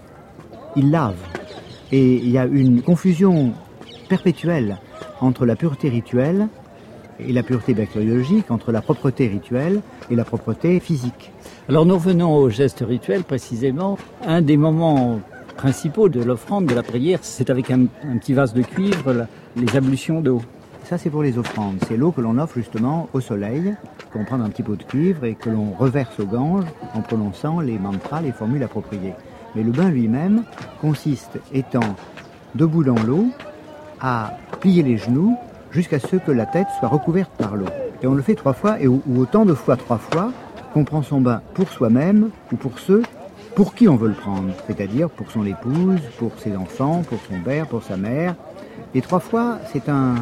il lave. Et il y a une confusion perpétuelle entre la pureté rituelle et la pureté bactériologique, entre la propreté rituelle et la propreté physique. Alors nous revenons au geste rituel précisément. Un des moments principaux de l'offrande, de la prière, c'est avec un petit vase de cuivre, les ablutions d'eau. Ça, c'est pour les offrandes. C'est l'eau que l'on offre justement au soleil, qu'on prend un petit pot de cuivre et que l'on reverse au Gange en prononçant les mantras, les formules appropriées. Mais le bain lui-même consiste, étant debout dans l'eau, à plier les genoux jusqu'à ce que la tête soit recouverte par l'eau. Et on le fait 3 fois, ou autant de fois 3 fois, qu'on prend son bain pour soi-même ou pour ceux pour qui on veut le prendre. C'est-à-dire pour son épouse, pour ses enfants, pour son père, pour sa mère. Et 3 fois, c'est un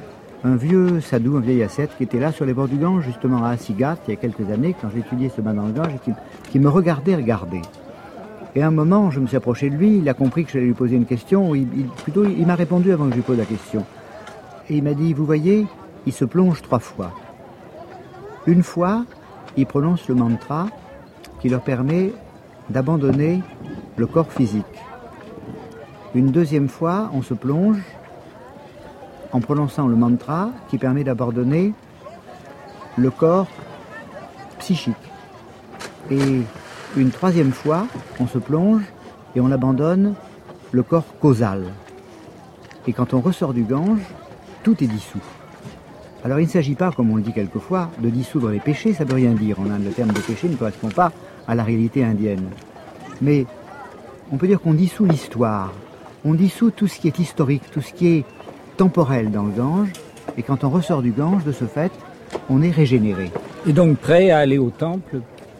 vieux sadhou, un vieil ascète qui était là sur les bords du Gange, justement à Asigat, il y a quelques années, quand j'étudiais ce bain dans le Gange, et qui me regardait regarder. Et à un moment, je me suis approché de lui, il a compris que j'allais lui poser une question, il m'a répondu avant que je lui pose la question. Et il m'a dit, vous voyez, il se plonge 3 fois. Une fois, il prononce le mantra qui leur permet d'abandonner le corps physique. Une deuxième fois, on se plonge en prononçant le mantra qui permet d'abandonner le corps psychique. Et une troisième fois, on se plonge et on abandonne le corps causal. Et quand on ressort du Gange, tout est dissous. Alors il ne s'agit pas, comme on le dit quelquefois, de dissoudre les péchés, ça ne veut rien dire. En Inde, le terme de péché ne correspond pas à la réalité indienne. Mais on peut dire qu'on dissout l'histoire, on dissout tout ce qui est historique, tout ce qui est temporel dans le Gange, et quand on ressort du Gange, de ce fait, on est régénéré. Et donc prêt à aller au temple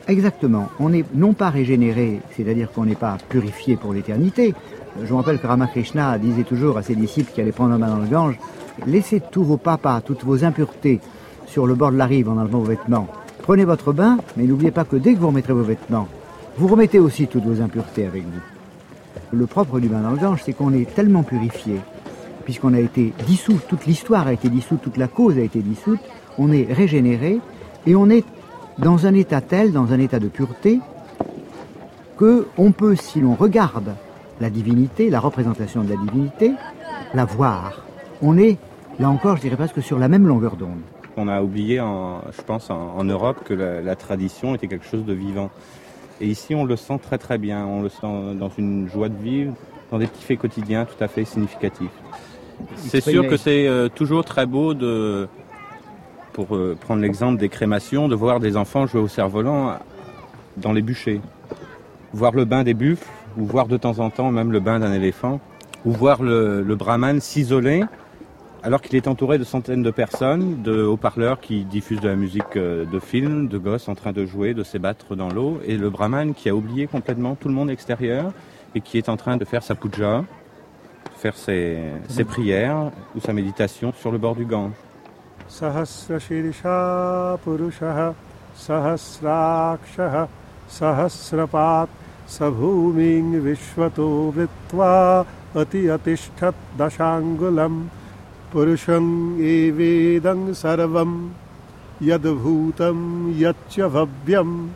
Exactement. On n'est non pas régénéré, c'est-à-dire qu'on n'est pas purifié pour l'éternité. Je me rappelle que Ramakrishna disait toujours à ses disciples qui allaient prendre un bain dans le Gange, laissez tous vos papas, toutes vos impuretés sur le bord de la rive en enlevant vos vêtements. Prenez votre bain, mais n'oubliez pas que dès que vous remettrez vos vêtements, vous remettez aussi toutes vos impuretés avec vous. Le propre du bain dans le Gange, c'est qu'on est tellement purifié, puisqu'on a été dissous, toute l'histoire a été dissoute, toute la cause a été dissoute, on est régénéré et on est dans un état tel, dans un état de pureté, qu'on peut, si l'on regarde la divinité, la représentation de la divinité, la voir. On est, là encore, je dirais presque sur la même longueur d'onde. On a oublié, je pense, en Europe, que la tradition était quelque chose de vivant. Et ici, on le sent très très bien. On le sent dans une joie de vivre, dans des petits faits quotidiens tout à fait significatifs. C'est sûr que c'est toujours très beau pour prendre l'exemple des crémations, de voir des enfants jouer au cerf-volant dans les bûchers. Voir le bain des buffles, ou voir de temps en temps même le bain d'un éléphant, ou voir le brahman s'isoler alors qu'il est entouré de centaines de personnes, de haut-parleurs qui diffusent de la musique de film, de gosses en train de jouer, de s'ébattre dans l'eau, et le brahman qui a oublié complètement tout le monde extérieur et qui est en train de faire sa puja, faire ses prières ou sa méditation sur le bord du Gange. Sahasra Shirsha Purushaha Sahasrakshaha Sahasrapat Sabhuming Vishvato Vitva Ati Atishtat Dashangulam Purushang Evedang Sarvam Yadbhutam Yatcha Vabyam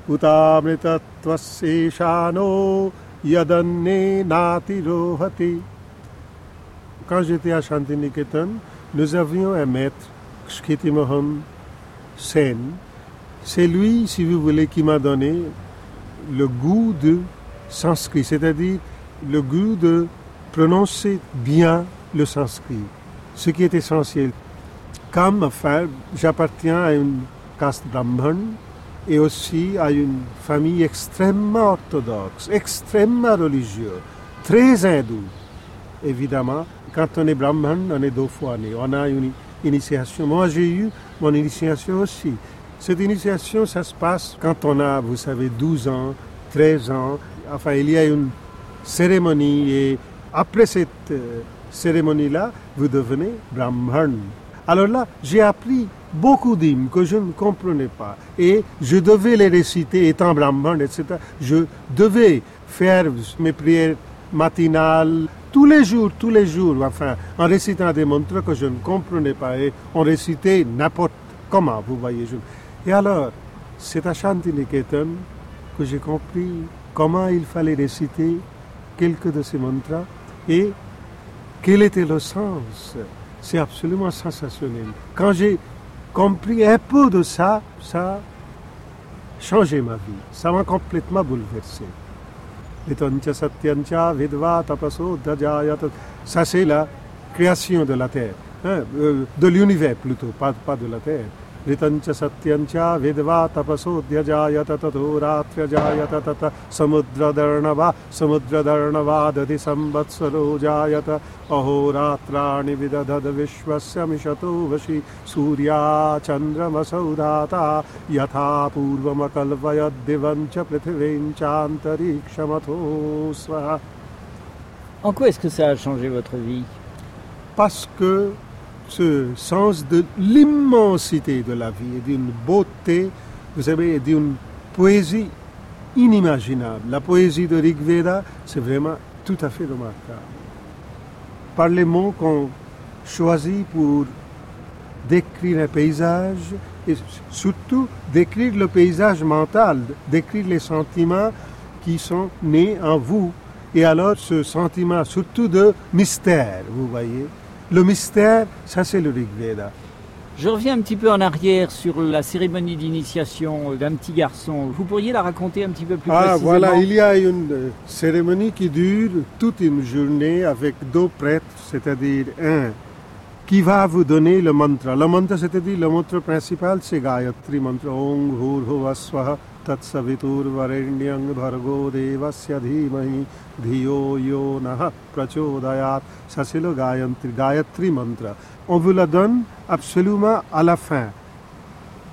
Utamritatvaseshano Yadanne Natirohati. Quand j'étais à Shantiniketan, nous avions un maître, Kshkiti Mohan Sen. C'est lui, si vous voulez, qui m'a donné le goût de sanskrit, c'est-à-dire le goût de prononcer bien le sanskrit, ce qui est essentiel. Comme j'appartiens à une caste brahman et aussi à une famille extrêmement orthodoxe, extrêmement religieuse, très hindoue. Évidemment, quand on est brahman, on est 2 fois né. On a une initiation. Moi, j'ai eu mon initiation aussi. Cette initiation, ça se passe quand on a, vous savez, 12 ans, 13 ans. Enfin, il y a une cérémonie et après cette cérémonie-là, vous devenez brahman. Alors là, j'ai appris beaucoup d'hymnes que je ne comprenais pas. Et je devais les réciter étant brahman, etc. Je devais faire mes prières matinales tous les jours, enfin, en récitant des mantras que je ne comprenais pas. Et on récitait n'importe comment, vous voyez. Et alors, c'est à Shantiniketan que j'ai compris comment il fallait réciter quelques de ces mantras et quel était le sens. C'est absolument sensationnel. Quand j'ai compris un peu de ça, ça a changé ma vie. Ça m'a complètement bouleversé. Ça, c'est la création de la terre, de l'univers plutôt, pas de la terre. Ritancha satyancha vedva tapaso dhyajayata tato ratrajayata tata samudra dharnava dadi samvatsaro jayata ahoratrani vidadad vishvasya mishato vashi surya chandrama saudata yatha purvamakalvayad divancha prithivencha antarikshamatho swaha. En quoi est-ce que ça a changé votre vie? Parce que ce sens de l'immensité de la vie et d'une beauté, vous savez, d'une poésie inimaginable. La poésie de Rig Veda, c'est vraiment tout à fait remarquable. Par les mots qu'on choisit pour décrire un paysage, et surtout décrire le paysage mental, décrire les sentiments qui sont nés en vous. Et alors ce sentiment surtout de mystère, vous voyez. Le mystère, ça c'est le Rig Veda. Je reviens un petit peu en arrière sur la cérémonie d'initiation d'un petit garçon. Vous pourriez la raconter un petit peu plus précisément? Voilà, il y a une cérémonie qui dure toute une journée avec 2 prêtres, c'est-à-dire un qui va vous donner le mantra. Le mantra, c'est-à-dire le mantra principal, c'est Gayatri mantra. Om Bhurbhuva Swaha Tatsavitur Varenyang Bhargo Devasya Dhimahi Dhiyo Yo Naha Prachodayat. Ça, c'est le Gayatri mantra. On vous la donne absolument à la fin.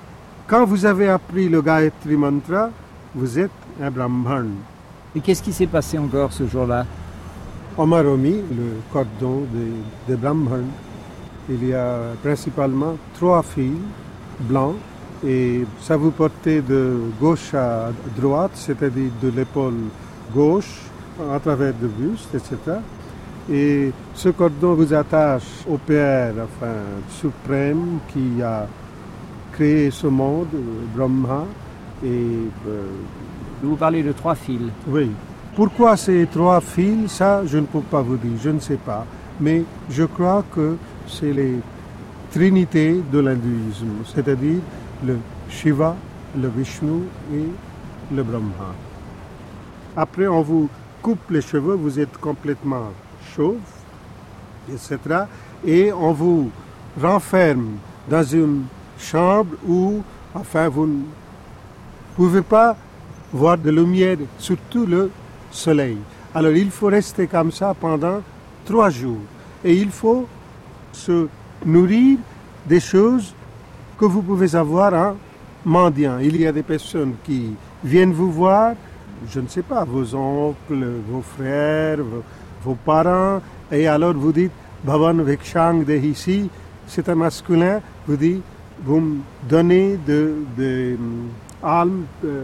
Quand vous avez appris le Gayatri Mantra, vous êtes un Brahman. Et qu'est-ce qui s'est passé encore ce jour-là? On m'a remis le cordon des Brahman. Il y a principalement 3 fils blancs et ça vous portez de gauche à droite, c'est-à-dire de l'épaule gauche à travers le buste, etc. Et ce cordon vous attache au Père suprême qui a créé ce monde, Brahma. Et Vous parlez de 3 fils. oui. Pourquoi ces 3 fils, ça je ne peux pas vous dire, je ne sais pas. Mais je crois que c'est les trinités de l'hindouisme, c'est-à-dire le Shiva, le Vishnu et le Brahma. Après, on vous coupe les cheveux, vous êtes complètement chauve, etc. Et on vous renferme dans une chambre où, vous ne pouvez pas voir de lumière, surtout le soleil. Alors, il faut rester comme ça pendant 3 jours. Et il faut se nourrir des choses que vous pouvez avoir en mendiant. Il y a des personnes qui viennent vous voir, je ne sais pas, vos oncles, vos frères, vos parents, et alors vous dites Bhavan Vikshang de ici, c'est un masculin, vous dites vous me donnez de almes,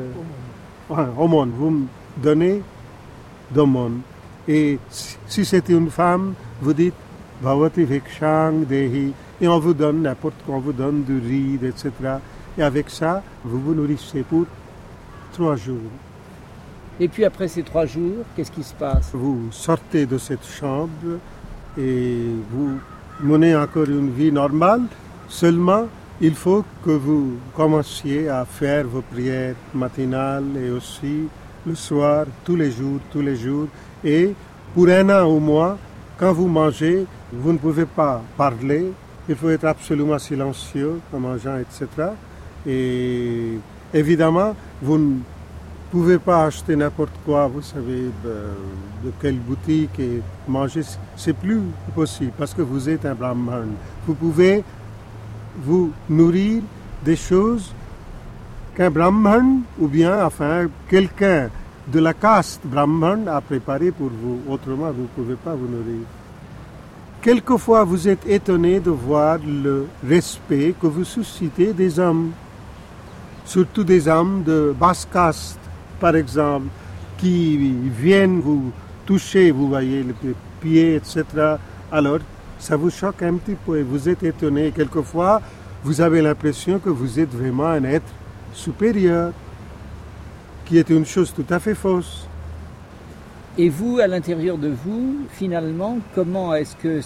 aumône, vous me donnez d'aumône. Et si c'est une femme, vous dites Bhavati Vikshang Dehi, et on vous donne n'importe quoi, on vous donne du riz, etc. Et avec ça, vous vous nourrissez pour 3 jours. Et puis après ces 3 jours, qu'est-ce qui se passe? Vous sortez de cette chambre et vous menez encore une vie normale, seulement il faut que vous commenciez à faire vos prières matinales et aussi le soir, tous les jours. Et pour 1 an au moins, quand vous mangez, vous ne pouvez pas parler, il faut être absolument silencieux en mangeant, etc. Et évidemment, vous ne pouvez pas acheter n'importe quoi, vous savez, de quelle boutique et manger, c'est plus possible parce que vous êtes un Brahman. Vous pouvez vous nourrir des choses qu'un Brahman ou bien quelqu'un de la caste Brahman a préparé pour vous. Autrement, vous ne pouvez pas vous nourrir. Quelquefois, vous êtes étonné de voir le respect que vous suscitez des hommes, surtout des hommes de basse caste, par exemple, qui viennent vous toucher, vous voyez, les pieds, etc. Alors, ça vous choque un petit peu et vous êtes étonné. Quelquefois, vous avez l'impression que vous êtes vraiment un être supérieur, qui est une chose tout à fait fausse. Et vous, à l'intérieur de vous, finalement, comment est-ce que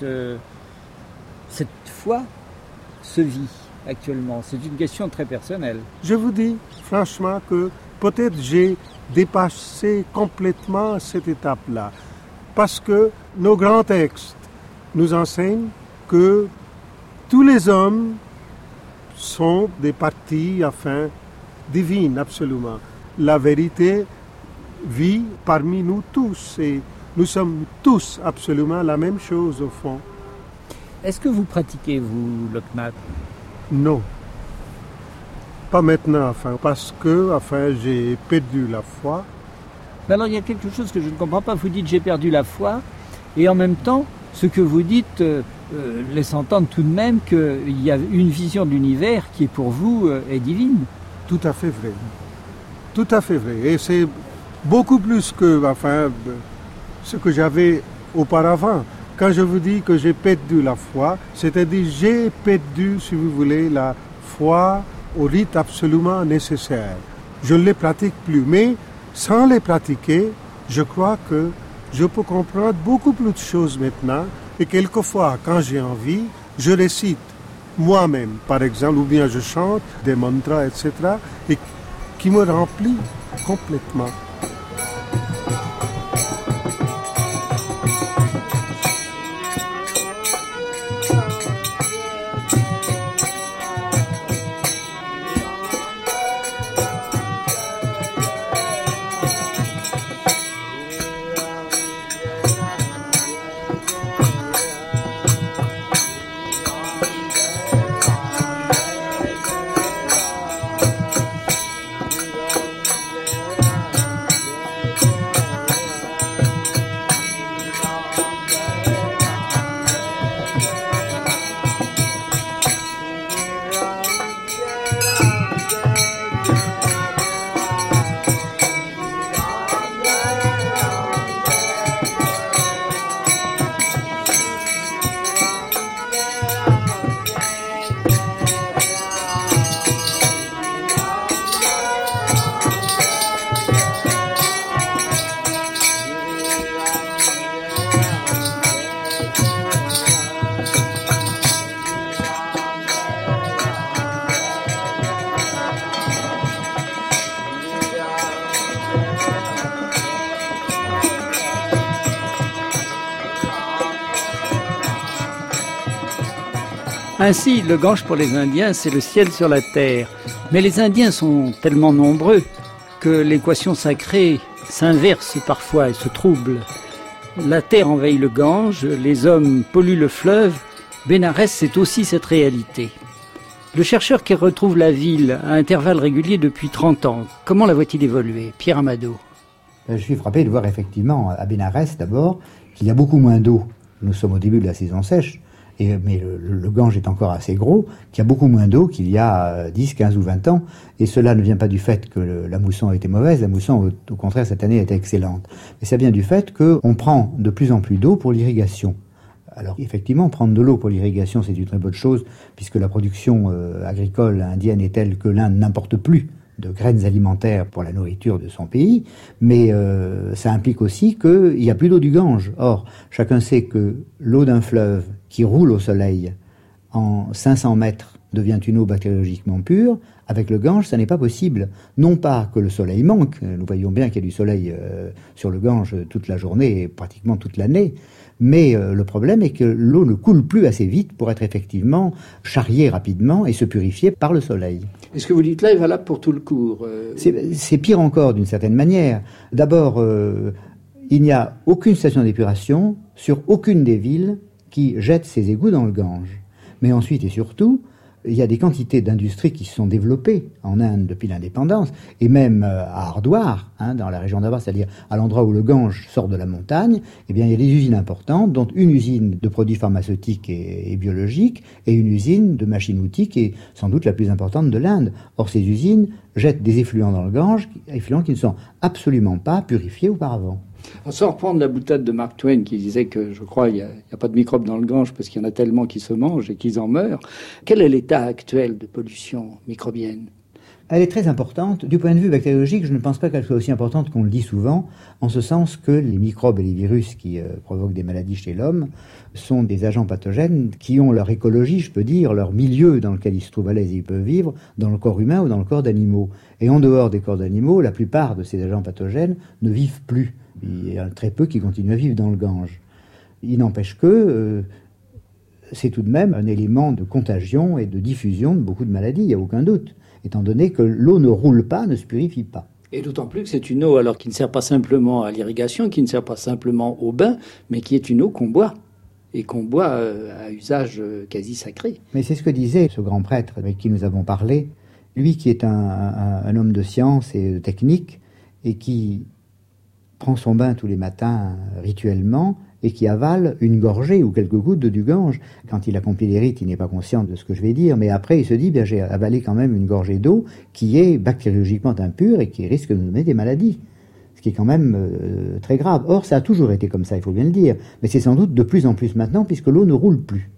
cette foi se vit actuellement? C'est une question très personnelle. Je vous dis franchement que peut-être j'ai dépassé complètement cette étape-là. Parce que nos grands textes nous enseignent que tous les hommes sont des parties, divines, absolument. La vérité vit parmi nous tous et nous sommes tous absolument la même chose au fond. Est-ce que vous pratiquez, vous, Loknath? Non. Pas maintenant, parce que j'ai perdu la foi. Mais alors il y a quelque chose que je ne comprends pas. Vous dites j'ai perdu la foi et en même temps, ce que vous dites laisse entendre tout de même qu'il y a une vision de l'univers qui pour vous est divine. Tout à fait vrai. Tout à fait vrai. Et c'est beaucoup plus que ce que j'avais auparavant. Quand je vous dis que j'ai perdu la foi, c'est-à-dire j'ai perdu, si vous voulez, la foi au rite absolument nécessaire. Je ne les pratique plus, mais sans les pratiquer, je crois que je peux comprendre beaucoup plus de choses maintenant. Et quelquefois, quand j'ai envie, je récite moi-même, par exemple, ou bien je chante des mantras, etc., et qui me remplit complètement. Ainsi, le Gange pour les Indiens, c'est le ciel sur la terre. Mais les Indiens sont tellement nombreux que l'équation sacrée s'inverse parfois et se trouble. La terre envahit le Gange, les hommes polluent le fleuve. Bénarès, c'est aussi cette réalité. Le chercheur qui retrouve la ville à intervalles réguliers depuis 30 ans, comment la voit-il évoluer? Pierre Amadot. Je suis frappé de voir effectivement à Bénarès d'abord qu'il y a beaucoup moins d'eau. Nous sommes au début de la saison sèche, mais le Gange est encore assez gros, qu'il y a beaucoup moins d'eau qu'il y a 10, 15 ou 20 ans. Et cela ne vient pas du fait que la mousson a été mauvaise, la mousson au contraire cette année était excellente. Mais ça vient du fait qu'on prend de plus en plus d'eau pour l'irrigation. Alors effectivement, prendre de l'eau pour l'irrigation, c'est une très bonne chose, puisque la production agricole indienne est telle que l'Inde n'importe plus de graines alimentaires pour la nourriture de son pays, mais ça implique aussi qu'il n'y a plus d'eau du Gange. Or, chacun sait que l'eau d'un fleuve qui roule au soleil en 500 mètres devient une eau bactériologiquement pure. Avec le Gange, ça n'est pas possible. Non pas que le soleil manque, nous voyons bien qu'il y a du soleil sur le Gange toute la journée et pratiquement toute l'année, mais le problème est que l'eau ne coule plus assez vite pour être effectivement charriée rapidement et se purifier par le soleil. Et ce que vous dites là est valable pour tout le cours. C'est pire encore d'une certaine manière. D'abord, il n'y a aucune station d'épuration sur aucune des villes qui jette ses égouts dans le Gange. Mais ensuite et surtout, il y a des quantités d'industries qui se sont développées en Inde depuis l'indépendance, et même à Hardwar, dans la région d'Hardwar, c'est-à-dire à l'endroit où le Gange sort de la montagne, eh bien, il y a des usines importantes, dont une usine de produits pharmaceutiques et biologiques, et une usine de machines-outils qui est sans doute la plus importante de l'Inde. Or, ces usines jettent des effluents dans le Gange, effluents qui ne sont absolument pas purifiés auparavant. Sans reprendre la boutade de Mark Twain qui disait que, je crois, il n'y a pas de microbes dans le Gange parce qu'il y en a tellement qui se mangent et qu'ils en meurent, quel est l'état actuel de pollution microbienne? Elle est très importante. Du point de vue bactériologique, je ne pense pas qu'elle soit aussi importante qu'on le dit souvent, en ce sens que les microbes et les virus qui provoquent des maladies chez l'homme sont des agents pathogènes qui ont leur écologie, je peux dire, leur milieu dans lequel ils se trouvent à l'aise et ils peuvent vivre, dans le corps humain ou dans le corps d'animaux. Et en dehors des corps d'animaux, la plupart de ces agents pathogènes ne vivent plus. Il y a très peu qui continuent à vivre dans le Gange. Il n'empêche que c'est tout de même un élément de contagion et de diffusion de beaucoup de maladies, il n'y a aucun doute, étant donné que l'eau ne roule pas, ne se purifie pas. Et d'autant plus que c'est une eau alors qui ne sert pas simplement à l'irrigation, qui ne sert pas simplement au bain, mais qui est une eau qu'on boit, et qu'on boit à usage quasi sacré. Mais c'est ce que disait ce grand prêtre avec qui nous avons parlé, lui qui est un homme de science et de technique, et qui prend son bain tous les matins rituellement et qui avale une gorgée ou quelques gouttes du Gange. Quand il accomplit les rites, il n'est pas conscient de ce que je vais dire, mais après il se dit, bien j'ai avalé quand même une gorgée d'eau qui est bactériologiquement impure et qui risque de nous donner des maladies. Ce qui est quand même très grave. Or, ça a toujours été comme ça, il faut bien le dire, mais c'est sans doute de plus en plus maintenant puisque l'eau ne roule plus.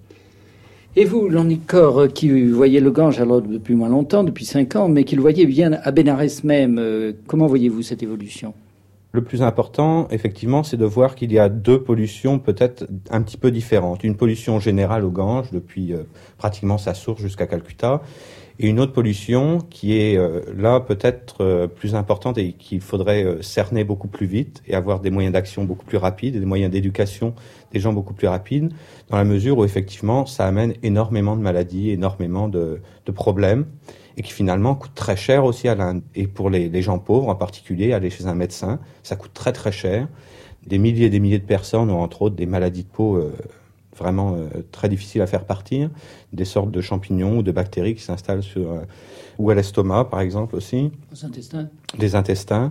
Et vous, Landicor, qui voyez le Gange alors depuis moins longtemps, depuis 5 ans, mais qui le voyez bien à Bénarès même, comment voyez-vous cette évolution ? Le plus important, effectivement, c'est de voir qu'il y a deux pollutions peut-être un petit peu différentes. Une pollution générale au Gange, depuis pratiquement sa source jusqu'à Calcutta, et une autre pollution qui est là peut-être plus importante et qu'il faudrait cerner beaucoup plus vite et avoir des moyens d'action beaucoup plus rapides et des moyens d'éducation des gens beaucoup plus rapides, dans la mesure où effectivement ça amène énormément de maladies, énormément de problèmes, et qui finalement coûte très cher aussi à l'Inde. Et pour les gens pauvres en particulier, aller chez un médecin, ça coûte très très cher. Des milliers et des milliers de personnes ont entre autres des maladies de peau vraiment très difficiles à faire partir, des sortes de champignons ou de bactéries qui s'installent sur ou à l'estomac par exemple aussi. Aux intestins. Des intestins.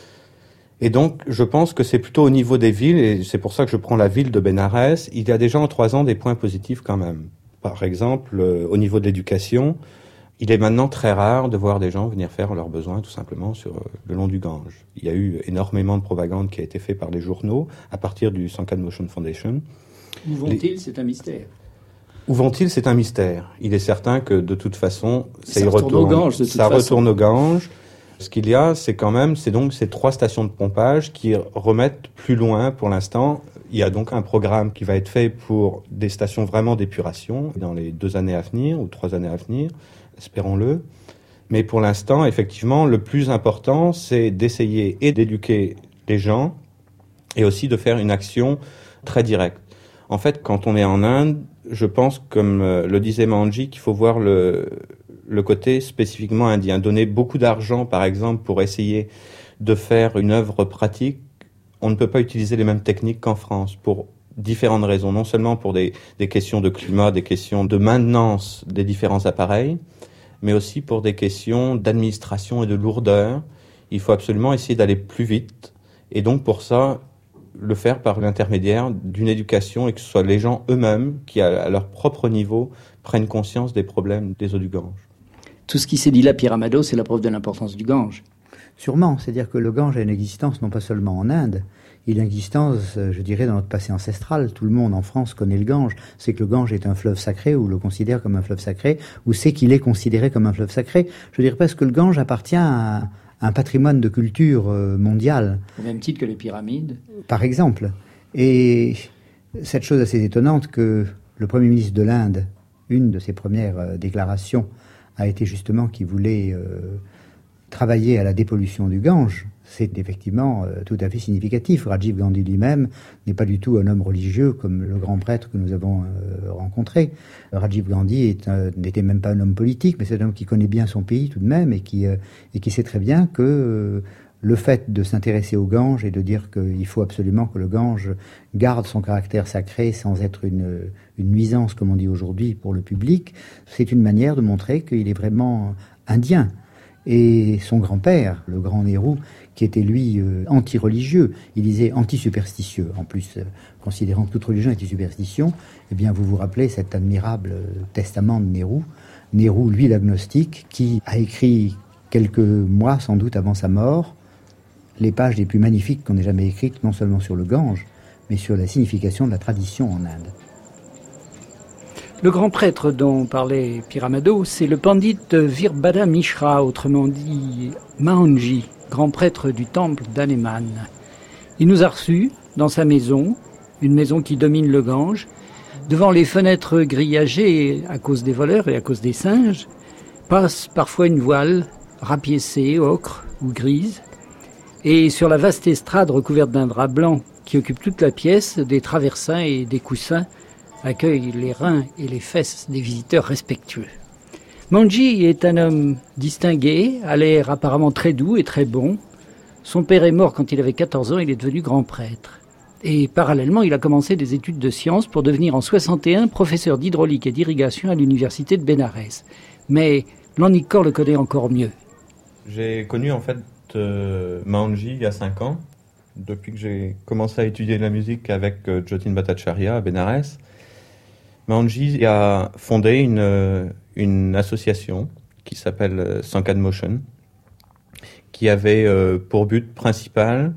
Et donc, je pense que c'est plutôt au niveau des villes, et c'est pour ça que je prends la ville de Bénarès, il y a déjà en 3 ans des points positifs quand même. Par exemple, au niveau de l'éducation, il est maintenant très rare de voir des gens venir faire leurs besoins tout simplement sur le long du Gange. Il y a eu énormément de propagande qui a été faite par les journaux à partir du Sankara Motion Foundation. Où vont-ils ? C'est un mystère. Où vont-ils ? C'est un mystère. Il est certain que de toute façon, ça retourne au Gange. Ça retourne au Gange. Ce qu'il y a, c'est quand même, c'est donc ces 3 stations de pompage qui remettent plus loin pour l'instant. Il y a donc un programme qui va être fait pour des stations vraiment d'épuration dans les 2 années à venir ou 3 années à venir. Espérons-le. Mais pour l'instant, effectivement, le plus important, c'est d'essayer et d'éduquer les gens et aussi de faire une action très directe. En fait, quand on est en Inde, je pense, comme le disait Mohanji, qu'il faut voir le côté spécifiquement indien. Donner beaucoup d'argent, par exemple, pour essayer de faire une œuvre pratique, on ne peut pas utiliser les mêmes techniques qu'en France, pour différentes raisons. Non seulement pour des questions de climat, des questions de maintenance des différents appareils, mais aussi pour des questions d'administration et de lourdeur. Il faut absolument essayer d'aller plus vite, et donc pour ça, le faire par l'intermédiaire d'une éducation, et que ce soit les gens eux-mêmes qui, à leur propre niveau, prennent conscience des problèmes des eaux du Gange. Tout ce qui s'est dit là, Pierre Amado, c'est la preuve de l'importance du Gange. Sûrement, c'est-à-dire que le Gange a une existence non pas seulement en Inde, il a une existence, je dirais, dans notre passé ancestral. Tout le monde en France connaît le Gange, sait que le Gange est un fleuve sacré, ou le considère comme un fleuve sacré, ou sait qu'il est considéré comme un fleuve sacré. Je dirais presque que le Gange appartient à un patrimoine de culture mondial. Au même titre que les pyramides. Par exemple. Et cette chose assez étonnante que le Premier ministre de l'Inde, une de ses premières déclarations, a été justement qu'il voulait travailler à la dépollution du Gange. C'est effectivement tout à fait significatif. Rajiv Gandhi lui-même n'est pas du tout un homme religieux comme le grand prêtre que nous avons rencontré. Rajiv Gandhi n'était même pas un homme politique, mais c'est un homme qui connaît bien son pays tout de même et qui sait très bien que le fait de s'intéresser au Gange et de dire qu'il faut absolument que le Gange garde son caractère sacré sans être une nuisance, comme on dit aujourd'hui, pour le public, c'est une manière de montrer qu'il est vraiment indien. Et son grand-père, le grand Nehru, qui était lui anti-religieux, il disait anti-superstitieux, en plus considérant que toute religion était superstition, eh bien vous vous rappelez cet admirable testament de Nehru, Nehru, lui l'agnostique, qui a écrit quelques mois sans doute avant sa mort, les pages les plus magnifiques qu'on ait jamais écrites, non seulement sur le Gange, mais sur la signification de la tradition en Inde. Le grand prêtre dont parlait Pierre Amado, c'est le pandit Virbhada Mishra, autrement dit Mohanji, grand prêtre du temple d'Hanuman. Il nous a reçus dans sa maison, une maison qui domine le Gange. Devant les fenêtres grillagées à cause des voleurs et à cause des singes, passe parfois une voile rapiécée, ocre ou grise. Et sur la vaste estrade recouverte d'un drap blanc qui occupe toute la pièce, des traversins et des coussins accueillent les reins et les fesses des visiteurs respectueux. Mohanji est un homme distingué, à l'air apparemment très doux et très bon. Son père est mort quand il avait 14 ans, il est devenu grand prêtre. Et parallèlement, il a commencé des études de sciences pour devenir en 61 professeur d'hydraulique et d'irrigation à l'université de Bénarès. Mais Landicor le connaît encore mieux. J'ai connu en fait Mohanji il y a 5 ans, depuis que j'ai commencé à étudier la musique avec Jatin Bhattacharya à Bénarès. Mohanji a fondé une association qui s'appelle Sankad Motion, qui avait pour but principal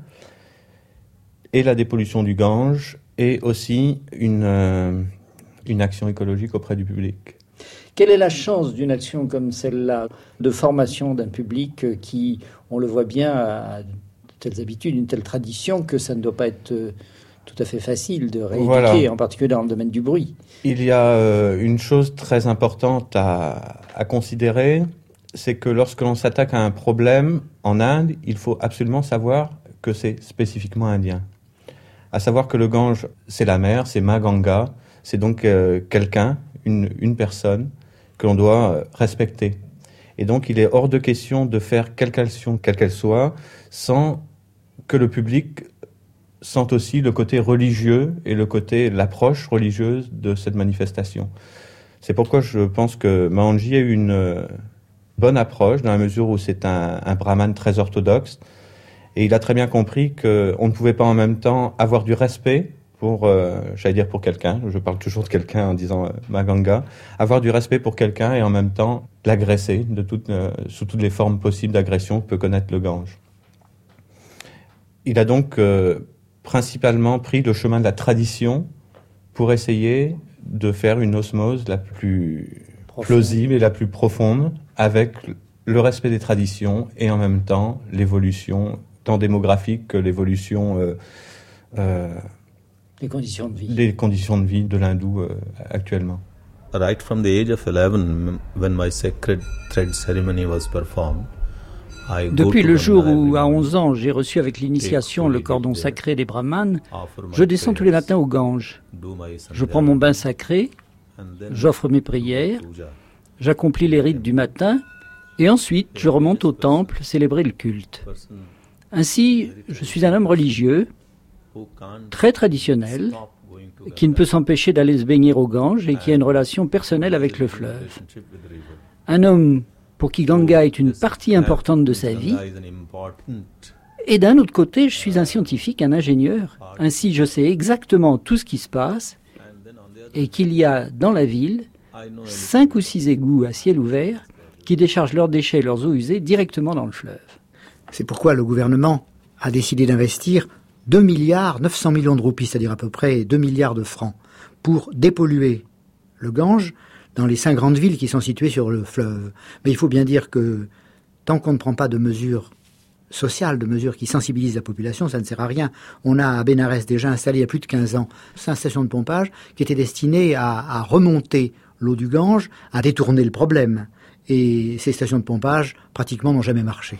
et la dépollution du Gange et aussi une action écologique auprès du public. Quelle est la chance d'une action comme celle-là, de formation d'un public qui, on le voit bien, a de telles habitudes, une telle tradition que ça ne doit pas être tout à fait facile de rééduquer, voilà. En particulier dans le domaine du bruit. Il y a une chose très importante à considérer, c'est que lorsque l'on s'attaque à un problème en Inde, il faut absolument savoir que c'est spécifiquement indien. À savoir que le Gange, c'est la mer, c'est Ma Ganga, c'est donc quelqu'un, une personne que l'on doit respecter. Et donc il est hors de question de faire quelque action, quelle qu'elle soit, sans que le public sente aussi le côté religieux et l'approche religieuse de cette manifestation. C'est pourquoi je pense que Mohanji a eu une bonne approche, dans la mesure où c'est un brahmane très orthodoxe, et il a très bien compris qu'on ne pouvait pas en même temps avoir du respect pour quelqu'un, je parle toujours de quelqu'un en disant Ma Ganga, avoir du respect pour quelqu'un et en même temps l'agresser sous toutes les formes possibles d'agression que peut connaître le Gange. Il a donc principalement pris le chemin de la tradition pour essayer de faire une osmose la plus plausible et la plus profonde avec le respect des traditions et en même temps l'évolution tant démographique que l'évolution les conditions de vie de l'hindou actuellement. Right from the age of 11, when my sacred thread ceremony was performed, Depuis le jour où, à 11 ans, j'ai reçu avec l'initiation le cordon sacré des brahmanes, je descends tous les matins au Gange. Je prends mon bain sacré, j'offre mes prières, j'accomplis les rites du matin, et ensuite je remonte au temple célébrer le culte. Ainsi, je suis un homme religieux, très traditionnel, qui ne peut s'empêcher d'aller se baigner au Gange et qui a une relation personnelle avec le fleuve. Un homme pour qui Ganga est une partie importante de sa vie. Et d'un autre côté, je suis un scientifique, un ingénieur. Ainsi, je sais exactement tout ce qui se passe et qu'il y a dans la ville 5 ou 6 égouts à ciel ouvert qui déchargent leurs déchets et leurs eaux usées directement dans le fleuve. C'est pourquoi le gouvernement a décidé d'investir 2 milliards 900 millions de roupies, c'est-à-dire à peu près 2 milliards de francs, pour dépolluer le Gange dans les 5 grandes villes qui sont situées sur le fleuve. Mais il faut bien dire que tant qu'on ne prend pas de mesures sociales, de mesures qui sensibilisent la population, ça ne sert à rien. On a à Bénarès déjà installé il y a plus de 15 ans 5 stations de pompage qui étaient destinées à remonter l'eau du Gange, à détourner le problème. Et ces stations de pompage, pratiquement, n'ont jamais marché.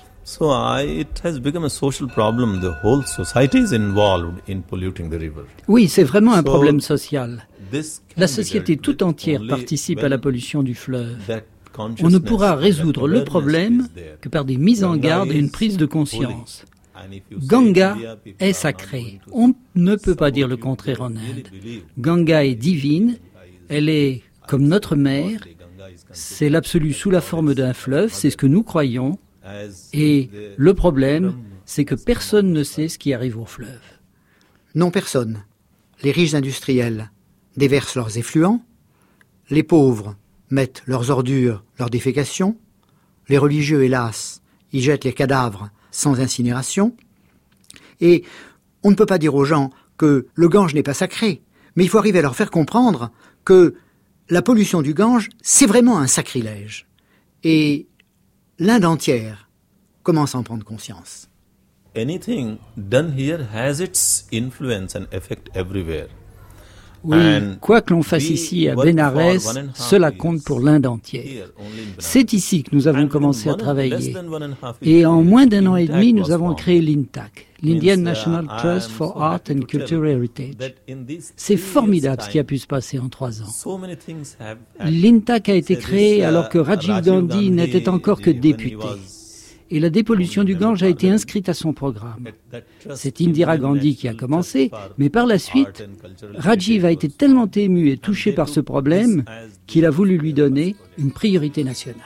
Oui, c'est vraiment un problème social. La société tout entière participe à la pollution du fleuve. On ne pourra résoudre le problème que par des mises en garde et une prise de conscience. Ganga est sacrée. On ne peut pas dire le contraire en Inde. Ganga est divine. Elle est comme notre mère. C'est l'absolu sous la forme d'un fleuve. C'est ce que nous croyons. Et le problème, c'est que personne ne sait ce qui arrive au fleuve. Non, personne. Les riches industriels déversent leurs effluents, les pauvres mettent leurs ordures, leurs défécations, les religieux, hélas, y jettent les cadavres sans incinération, et on ne peut pas dire aux gens que le Gange n'est pas sacré, mais il faut arriver à leur faire comprendre que la pollution du Gange, c'est vraiment un sacrilège. Et l'Inde entière commence à en prendre conscience. Anything done here has its influence and effect everywhere. Oui, quoi que l'on fasse ici à Bénarès, cela compte pour l'Inde entière. C'est ici que nous avons commencé à travailler. Et en moins d'1 an et demi, nous avons créé l'INTAC, l'Indian National Trust for Art and Cultural Heritage. C'est formidable ce qui a pu se passer en 3 ans. L'INTAC a été créé alors que Rajiv Gandhi n'était encore que député. Et la dépollution du Gange a été inscrite à son programme. C'est Indira Gandhi qui a commencé, mais par la suite, Rajiv a été tellement ému et touché par ce problème qu'il a voulu lui donner une priorité nationale.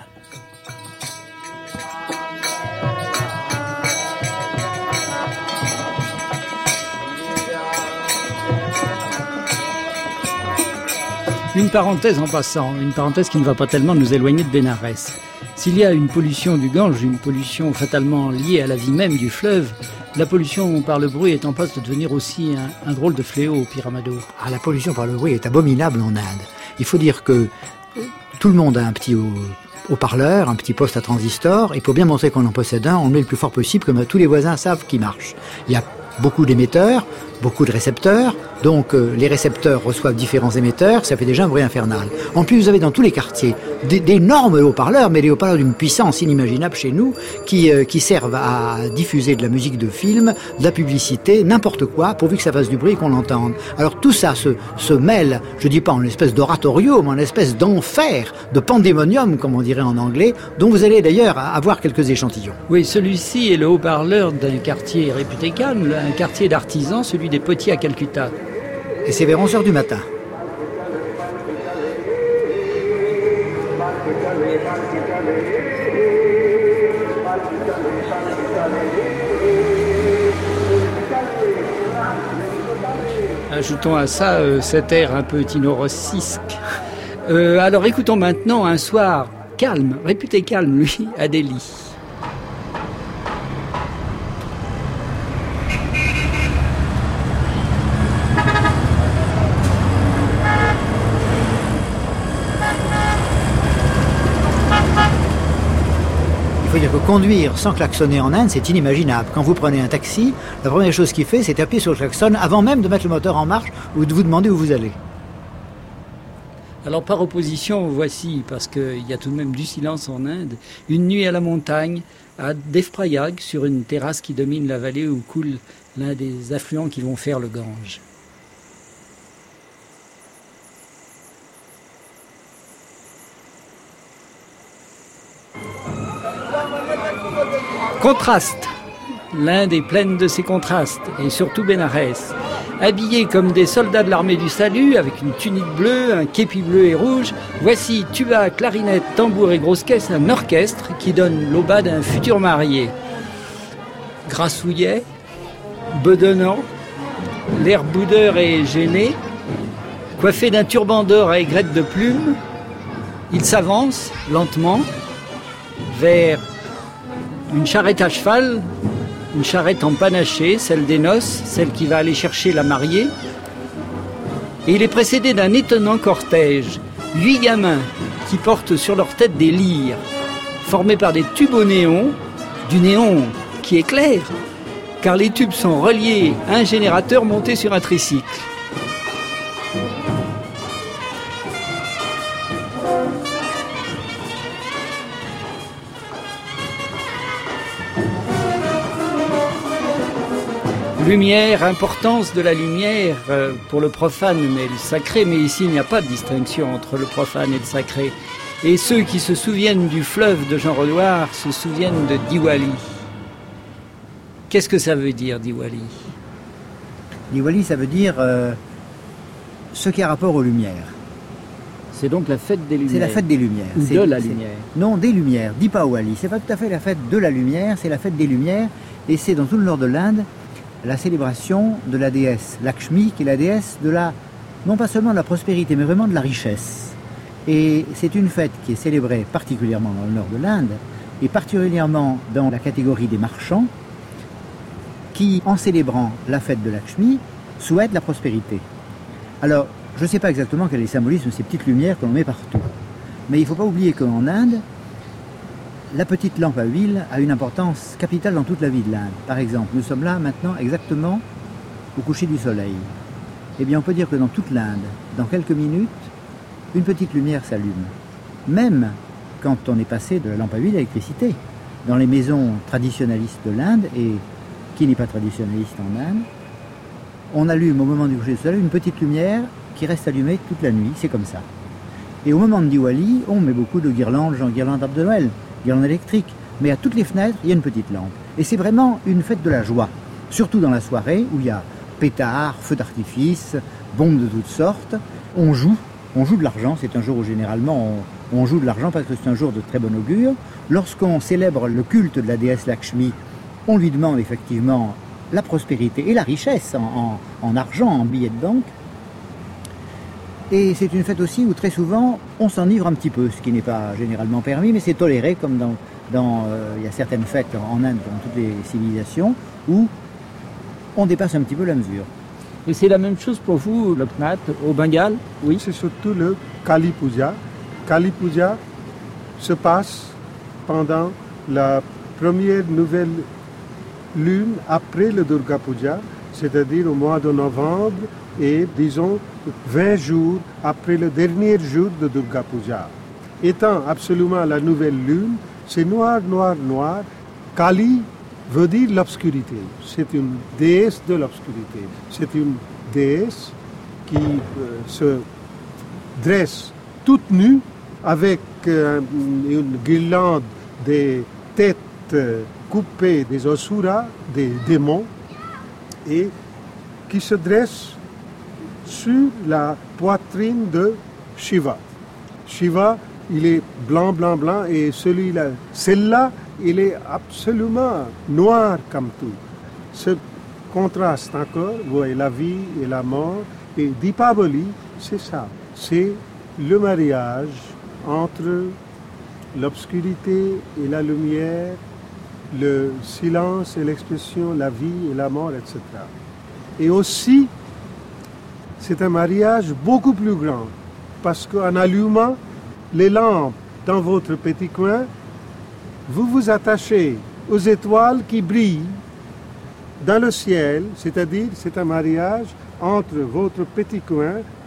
Une parenthèse en passant, une parenthèse qui ne va pas tellement nous éloigner de Bénarès. S'il y a une pollution du Gange, une pollution fatalement liée à la vie même du fleuve, la pollution par le bruit est en passe de devenir aussi un drôle de fléau au Pyramado. Ah, la pollution par le bruit est abominable en Inde. Il faut dire que tout le monde a un petit haut-parleur, un petit poste à transistor, et pour bien montrer qu'on en possède un, on le met le plus fort possible, comme tous les voisins savent qu'il marche. Il y a beaucoup d'émetteurs, beaucoup de récepteurs, donc les récepteurs reçoivent différents émetteurs, ça fait déjà un bruit infernal. En plus, vous avez dans tous les quartiers d'énormes haut-parleurs, mais des haut-parleurs d'une puissance inimaginable chez nous, qui servent à diffuser de la musique de film, de la publicité, n'importe quoi, pourvu que ça fasse du bruit et qu'on l'entende. Alors tout ça se mêle, je dis pas en une espèce d'oratorio, mais en une espèce d'enfer, de pandémonium, comme on dirait en anglais, dont vous allez d'ailleurs avoir quelques échantillons. Oui, celui-ci est le haut-parleur d'un quartier réputé calme, un quartier d'artisans, celui des potiers à Calcutta. Et c'est vers 11h du matin. Ajoutons à ça cet air un peu tino-rossisque. Alors écoutons maintenant un soir calme, réputé calme lui, à Delhi. Il faut dire que conduire sans klaxonner en Inde, c'est inimaginable. Quand vous prenez un taxi, la première chose qu'il fait, c'est appuyer sur le klaxon avant même de mettre le moteur en marche ou de vous demander où vous allez. Alors par opposition, voici, parce qu'il y a tout de même du silence en Inde, une nuit à la montagne, à Devprayag, sur une terrasse qui domine la vallée où coule l'un des affluents qui vont faire le Gange. Contraste. L'Inde est pleine de ces contrastes, et surtout Bénarès. Habillés comme des soldats de l'armée du salut, avec une tunique bleue, un képi bleu et rouge, voici tuba, clarinette, tambour et grosse caisse, un orchestre qui donne l'aubade d'un futur marié. Grassouillet, bedonnant, l'air boudeur et gêné, coiffé d'un turban d'or à aigrette de plumes, il s'avance lentement vers une charrette à cheval, une charrette en panaché, celle des noces, celle qui va aller chercher la mariée. Et il est précédé d'un étonnant cortège, 8 gamins qui portent sur leur tête des lyres, formés par des tubes au néon, du néon qui éclaire, car les tubes sont reliés à un générateur monté sur un tricycle. Lumière, importance de la lumière pour le profane mais le sacré, mais ici il n'y a pas de distinction entre le profane et le sacré. Et ceux qui se souviennent du fleuve de Jean Renouard se souviennent de Diwali. Qu'est-ce que ça veut dire, Diwali? Diwali, ça veut dire ce qui a rapport aux lumières. C'est donc la fête des lumières. C'est la fête des lumières. Ou de la lumière. Non, des lumières. Dipawali. C'est pas tout à fait la fête de la lumière, c'est la fête des lumières. Et c'est dans tout le nord de l'Inde la célébration de la déesse Lakshmi, qui est la déesse de la, non pas seulement de la prospérité, mais vraiment de la richesse. Et c'est une fête qui est célébrée particulièrement dans le nord de l'Inde, et particulièrement dans la catégorie des marchands, qui, en célébrant la fête de Lakshmi, souhaitent la prospérité. Alors, je ne sais pas exactement quel est le symbolisme de ces petites lumières que l'on met partout. Mais il ne faut pas oublier qu'en Inde, la petite lampe à huile a une importance capitale dans toute la vie de l'Inde. Par exemple, nous sommes là maintenant exactement au coucher du soleil. Eh bien, on peut dire que dans toute l'Inde, dans quelques minutes, une petite lumière s'allume. Même quand on est passé de la lampe à huile à l'électricité. Dans les maisons traditionnalistes de l'Inde, et qui n'est pas traditionnaliste en Inde, on allume au moment du coucher du soleil une petite lumière qui reste allumée toute la nuit, c'est comme ça. Et au moment de Diwali, on met beaucoup de guirlandes, genre guirlandes d'arbres de Noël, guirlandes électriques, mais à toutes les fenêtres, il y a une petite lampe. Et c'est vraiment une fête de la joie, surtout dans la soirée où il y a pétards, feux d'artifice, bombes de toutes sortes. On joue de l'argent, c'est un jour où généralement on joue de l'argent parce que c'est un jour de très bon augure. Lorsqu'on célèbre le culte de la déesse Lakshmi, on lui demande effectivement la prospérité et la richesse en argent, en billets de banque. Et c'est une fête aussi où très souvent on s'enivre un petit peu, ce qui n'est pas généralement permis, mais c'est toléré, comme il y a certaines fêtes en Inde, dans toutes les civilisations, où on dépasse un petit peu la mesure. Et c'est la même chose pour vous, le Pnat, au Bengale? Oui. C'est surtout le Kali Puja. Kali Puja se passe pendant la première nouvelle lune après le Durga Puja, c'est-à-dire au mois de novembre et disons 20 jours après le dernier jour de Durga Puja. Étant absolument la nouvelle lune, c'est noir, noir, noir. Kali veut dire l'obscurité. C'est une déesse de l'obscurité. C'est une déesse qui se dresse toute nue avec une guirlande des têtes coupées des asuras, des démons, et qui se dresse sur la poitrine de Shiva. Shiva, il est blanc, blanc, blanc, et celle-là, il est absolument noir comme tout. Ce contraste encore, vous voyez, la vie et la mort, et Dipavali, c'est ça. C'est le mariage entre l'obscurité et la lumière, le silence et l'expression, la vie et la mort, etc. Et aussi, c'est un mariage beaucoup plus grand, parce qu'en allumant les lampes dans votre petit coin, vous vous attachez aux étoiles qui brillent dans le ciel, c'est-à-dire c'est un mariage entre votre petit coin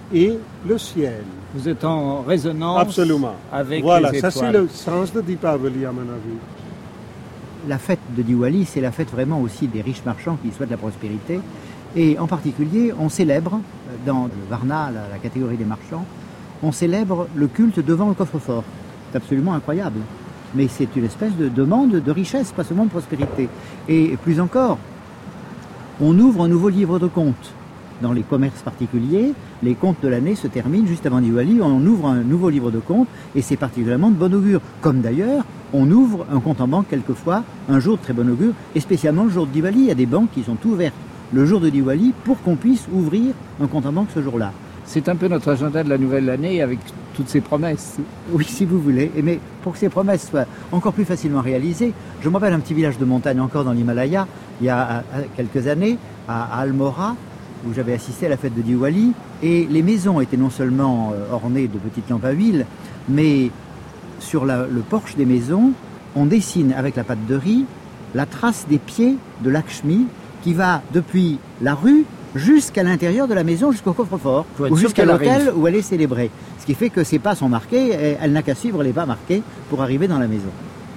et le ciel. Vous êtes en résonance Absolument. avec Voilà, les étoiles. ça c'est le sens de Deepavali à mon avis. La fête de Diwali, c'est la fête vraiment aussi des riches marchands qui souhaitent la prospérité. Et en particulier, on célèbre, dans le Varna, la catégorie des marchands, on célèbre le culte devant le coffre-fort. C'est absolument incroyable. Mais c'est une espèce de demande de richesse, pas seulement de prospérité. Et plus encore, on ouvre un nouveau livre de comptes. Dans les commerces particuliers, les comptes de l'année se terminent juste avant Diwali, on ouvre un nouveau livre de comptes et c'est particulièrement de bon augure. Comme d'ailleurs, on ouvre un compte en banque quelquefois, un jour de très bon augure, et spécialement le jour de Diwali. Il y a des banques qui sont ouvertes le jour de Diwali pour qu'on puisse ouvrir un compte en banque ce jour-là. C'est un peu notre agenda de la nouvelle année avec toutes ces promesses. Oui, si vous voulez. Mais pour que ces promesses soient encore plus facilement réalisées, je me rappelle un petit village de montagne encore dans l'Himalaya, il y a quelques années, à Almora, où j'avais assisté à la fête de Diwali, et les maisons étaient non seulement ornées de petites lampes à huile, mais sur le porche des maisons, on dessine avec la pâte de riz la trace des pieds de Lakshmi qui va depuis la rue jusqu'à l'intérieur de la maison, jusqu'au coffre-fort, ou jusqu'à l'hôtel où elle est célébrée. Ce qui fait que ses pas sont marqués, et elle n'a qu'à suivre les pas marqués pour arriver dans la maison.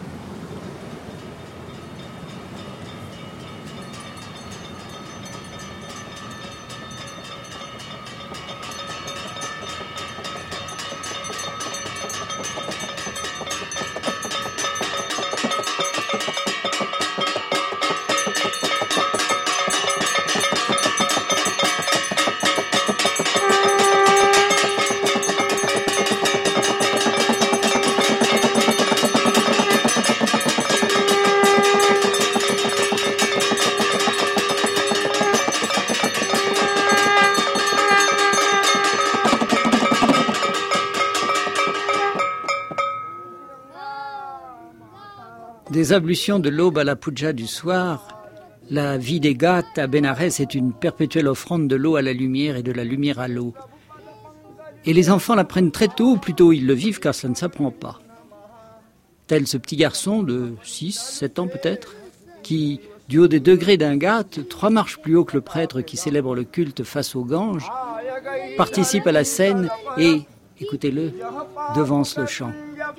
Des ablutions de l'aube à la puja du soir, la vie des Ghats à Bénarès est une perpétuelle offrande de l'eau à la lumière et de la lumière à l'eau. Et les enfants l'apprennent très tôt, ou plutôt ils le vivent car ça ne s'apprend pas. Tel ce petit garçon de 6, 7 ans peut-être, qui, du haut des degrés d'un Ghat, 3 marches plus haut que le prêtre qui célèbre le culte face au Gange, participe à la scène et, écoutez-le, devance le chant.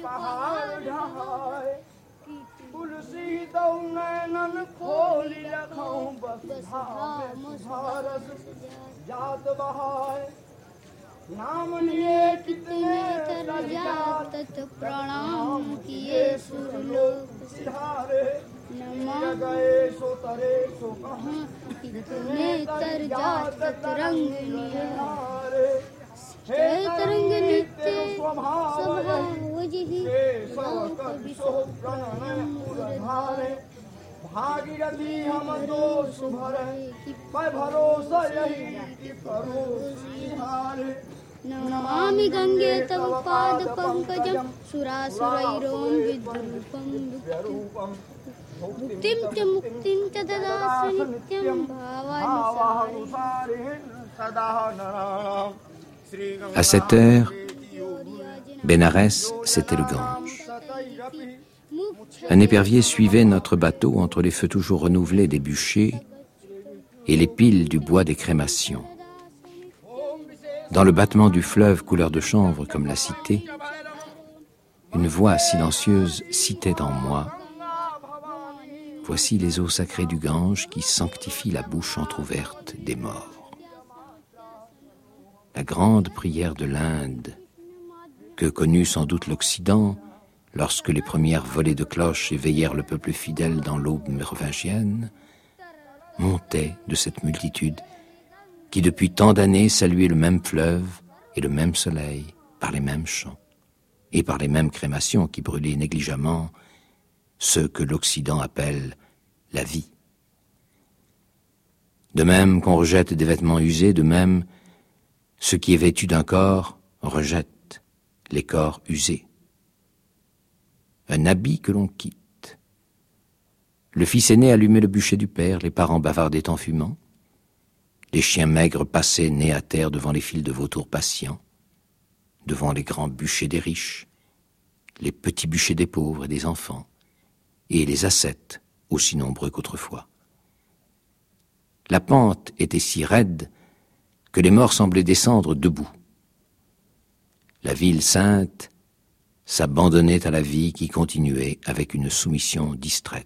नाम लिए कितने तत प्रणाम किए सुरलोक सिधारे नमा गए सो तरे सो कहाँ कितने तर जात तरंग निहारे हे तरंग नित्य स्वभाव वजहि सब विसो प्रणम मुरधारे भागीरथी हम दोष भरे मैं भरोसा यही कि करो सिधारे नमामि गंगे तव पाद पंकजं सुरासुरैरों विद्रूपं मुक्तिं च मुक्तिं च ददासि नित्यं भावानुसारेण सदा नराणां. À 7 heures, Bénarès, c'était le Gange. Un épervier suivait notre bateau entre les feux toujours renouvelés des bûchers et les piles du bois des crémations. Dans le battement du fleuve couleur de chanvre comme la cité, une voix silencieuse citait en moi « Voici les eaux sacrées du Gange qui sanctifient la bouche entr'ouverte des morts. » La grande prière de l'Inde, que connut sans doute l'Occident lorsque les premières volées de cloches éveillèrent le peuple fidèle dans l'aube mérovingienne, montait de cette multitude qui depuis tant d'années saluait le même fleuve et le même soleil par les mêmes chants et par les mêmes crémations qui brûlaient négligemment ce que l'Occident appelle la vie. De même qu'on rejette des vêtements usés, de même, ce qui est vêtu d'un corps rejette les corps usés. Un habit que l'on quitte. Le fils aîné allumait le bûcher du père, les parents bavardaient en fumant. Les chiens maigres passaient nez à terre devant les files de vautours patients, devant les grands bûchers des riches, les petits bûchers des pauvres et des enfants, et les ascètes, aussi nombreux qu'autrefois. La pente était si raide que les morts semblaient descendre debout, La ville sainte s'abandonnait à la vie qui continuait avec une soumission distraite.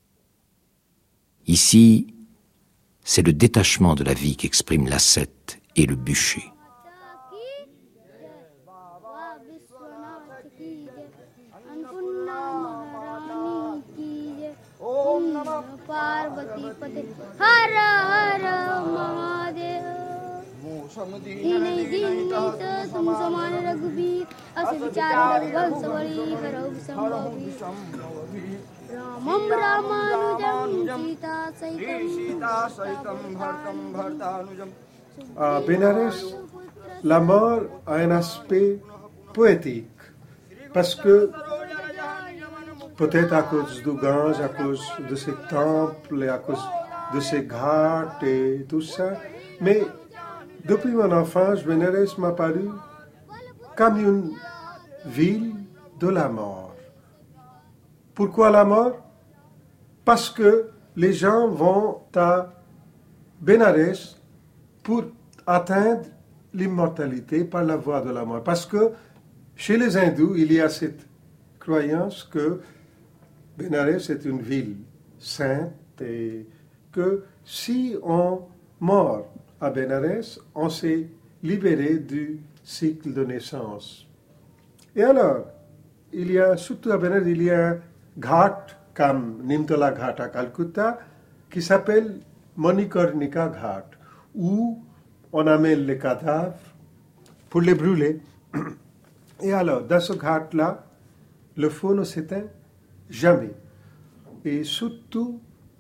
Ici, c'est le détachement de la vie qu'expriment l'ascète et le bûcher. À Bénarès, la mort a un aspect poétique, parce que peut-être à cause du Gange, à cause de ses temples, et à cause de ses ghats et tout ça, mais depuis mon enfance, Bénarès m'a paru comme une ville de la mort. Pourquoi la mort? Parce que les gens vont à Bénarès pour atteindre l'immortalité par la voie de la mort. Parce que chez les hindous, il y a cette croyance que Bénarès est une ville sainte et que si on meurt à Bénarès, on s'est libéré du cycle de naissance. Et alors, il y a, surtout à Bénarès, il y a un ghat comme Nimtala Ghat à Calcutta qui s'appelle Manikarnika Ghat, où on amène les cadavres pour les brûler. Et alors, dans ce ghat-là, le feu ne s'éteint jamais. Et surtout,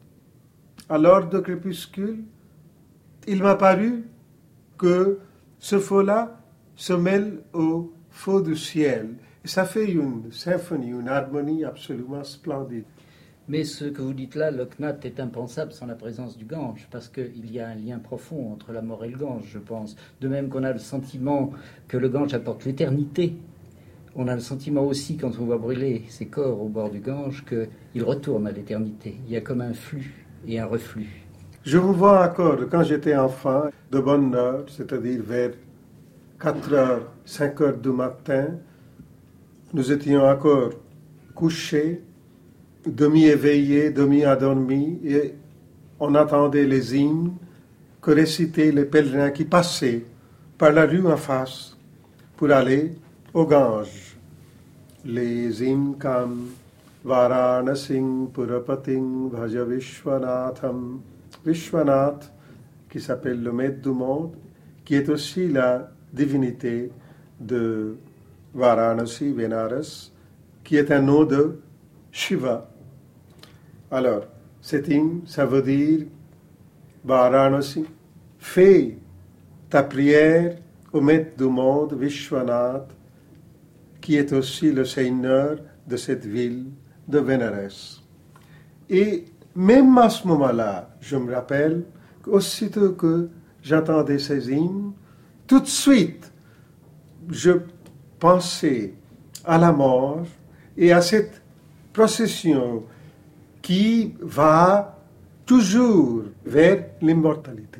à l'heure de crépuscule, il m'a paru que ce feu-là se mêle au feu du ciel. Et ça fait une symphonie, une harmonie absolument splendide. Mais ce que vous dites là, le Knat est impensable sans la présence du Gange, parce qu'il y a un lien profond entre la mort et le Gange, je pense. De même qu'on a le sentiment que le Gange apporte l'éternité, on a le sentiment aussi, quand on voit brûler ces corps au bord du Gange, qu'ils retournent à l'éternité. Il y a comme un flux et un reflux. Je vous vois encore, quand j'étais enfant, de bonne heure, c'est-à-dire vers 4 heures, 5 heures du matin, nous étions encore couchés, demi-éveillés, demi-endormis, et on attendait les hymnes que récitaient les pèlerins qui passaient par la rue en face pour aller au Gange. Les hymnes comme Varanasing Purapating Bhaja Vishwanatham, Vishwanath, qui s'appelle le maître du monde, qui est aussi la divinité de Varanasi, Benares, qui est un nom de Shiva. Alors, cet hymne, ça veut dire Varanasi, fais ta prière au maître du monde, Vishwanath, qui est aussi le seigneur de cette ville de Bénarès. Et même à ce moment-là, je me rappelle qu'aussitôt que j'entendais ces hymnes, tout de suite, je pensais à la mort et à cette procession qui va toujours vers l'immortalité.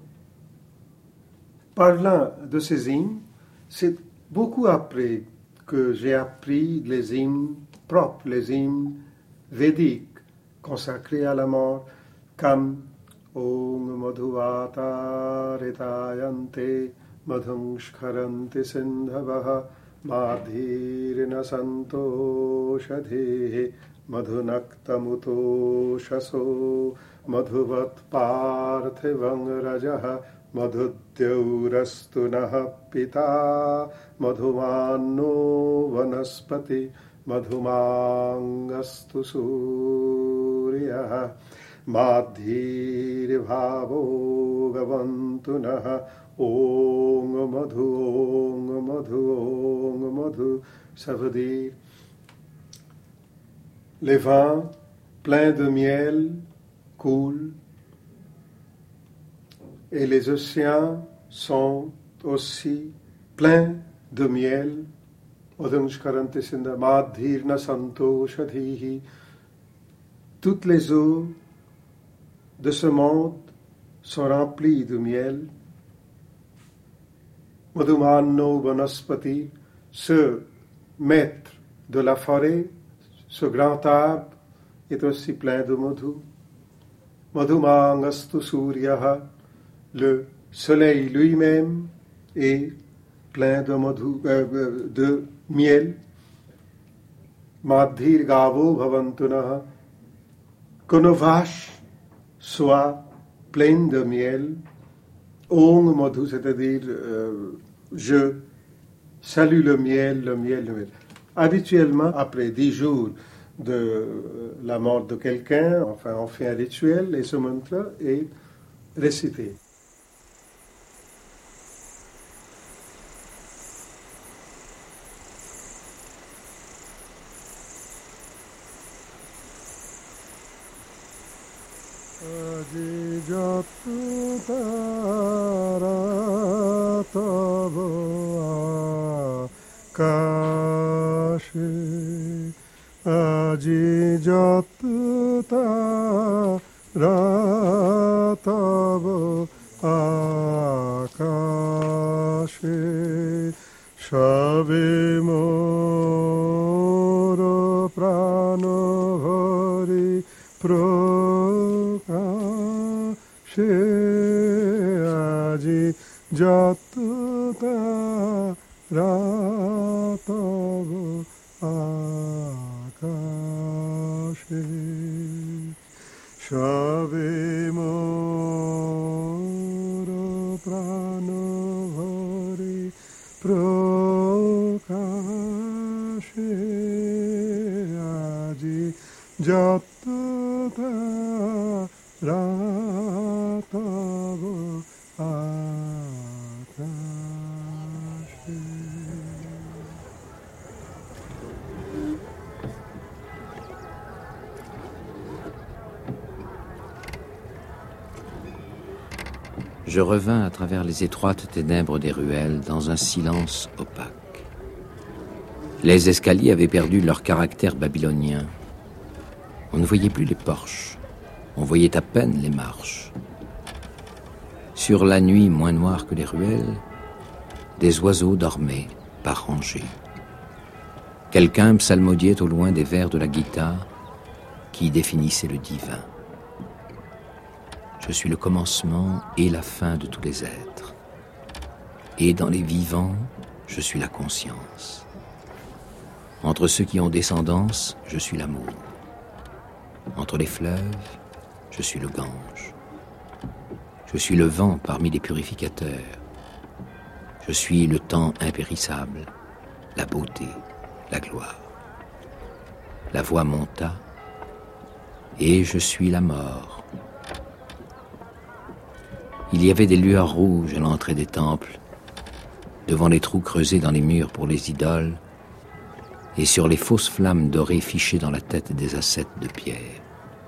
Parlant de ces hymnes, c'est beaucoup après que j'ai appris les hymnes propres, les hymnes védiques consacrés à la mort, comme Om Madhuvata Retayante Madhum Shkarante Sindhavaha Madhirina Santoshadhe Madhunaktamuto Shaso Madhuvat Parthivam Rajaha Madhudyaurastu Naha Pita Madhumanno Vanaspati Madhumangastu Surya Madhir Bhavo Gavantu Naha Om Madhu, ça veut dire les vents pleins de miel coulent et les océans sont aussi pleins de miel. Toutes les eaux de ce monde sont remplies de miel. Madhumanno Vanaspati, ce maître de la forêt, ce grand arbre, est aussi plein de madhu. Madhumangastu suryaha, le soleil lui-même est plein de madhu, de miel. Madhir gavo bhavantunaha, que nos vaches soient pleines de miel. Om madhu, c'est-à-dire je salue le miel, le miel, le miel. Habituellement, après 10 jours de la mort de quelqu'un, enfin, on fait un rituel et ce mantra est récité. Aji jatuta ratavo akashe shabe moro prano hari prokashe aji jatuta ratavo akashe shave moro prano hari prokashe aji jatuta ratavo akashe. Je revins à travers les étroites ténèbres des ruelles dans un silence opaque. Les escaliers avaient perdu leur caractère babylonien. On ne voyait plus les porches, on voyait à peine les marches. Sur la nuit moins noire que les ruelles, des oiseaux dormaient par rangées. Quelqu'un psalmodiait au loin des vers de la guitare qui définissaient le divin. Je suis le commencement et la fin de tous les êtres. Et dans les vivants, je suis la conscience. Entre ceux qui ont descendance, je suis l'amour. Entre les fleuves, je suis le Gange. Je suis le vent parmi les purificateurs. Je suis le temps impérissable, la beauté, la gloire. La voix monta, et je suis la mort. Il y avait des lueurs rouges à l'entrée des temples, devant les trous creusés dans les murs pour les idoles, et sur les fausses flammes dorées fichées dans la tête des ascètes de pierre.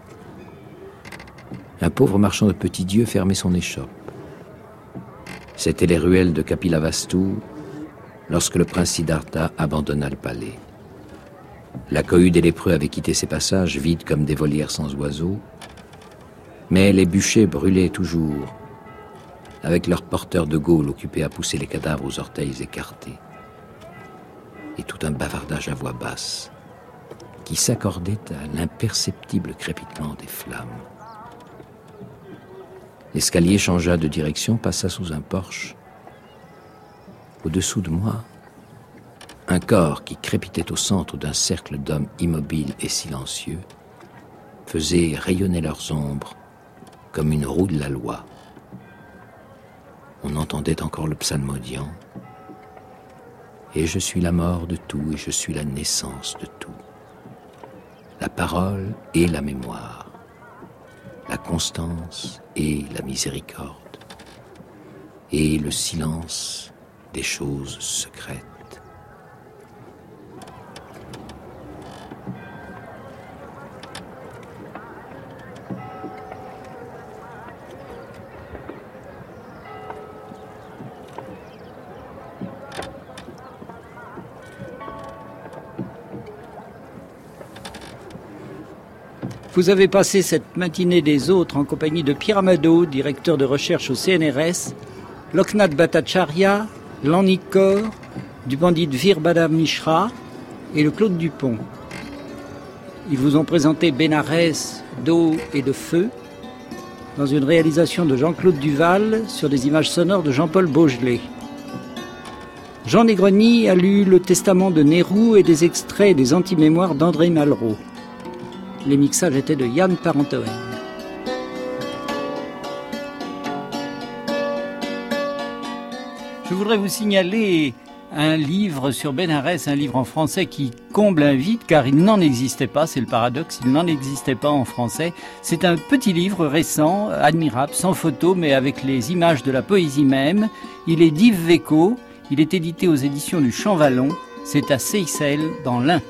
Un pauvre marchand de petits dieux fermait son échoppe. C'étaient les ruelles de Kapilavastu lorsque le prince Siddhartha abandonna le palais. La cohue des lépreux avait quitté ses passages vides comme des volières sans oiseaux, mais les bûchers brûlaient toujours, avec leurs porteurs de Gaulle occupés à pousser les cadavres aux orteils écartés. Et tout un bavardage à voix basse, qui s'accordait à l'imperceptible crépitement des flammes. L'escalier changea de direction, passa sous un porche. Au-dessous de moi, un corps qui crépitait au centre d'un cercle d'hommes immobiles et silencieux faisait rayonner leurs ombres comme une roue de la loi. On entendait encore le psalmodiant. Et je suis la mort de tout et je suis la naissance de tout. La parole et la mémoire. La constance et la miséricorde. Et le silence des choses secrètes. Vous avez passé cette matinée des autres en compagnie de Pierre Amado, directeur de recherche au CNRS, Loknath Bhattacharya, Lanny Kaur, du pandit Virbhadra Mishra et le Claude Dupont. Ils vous ont présenté Bénarès d'eau et de feu dans une réalisation de Jean-Claude Duval sur des images sonores de Jean-Paul Beaujolais. Jean Negroni a lu le testament de Nehru et des extraits des antimémoires d'André Malraux. Les mixages étaient de Yann Parentoen. Je voudrais vous signaler un livre sur Bénarès, un livre en français qui comble un vide car il n'en existait pas, c'est le paradoxe, il n'en existait pas en français. C'est un petit livre récent, admirable, sans photo mais avec les images de la poésie même. Il est d'Yves Véco, il est édité aux éditions du Champvallon, c'est à Seyssel dans l'Ain.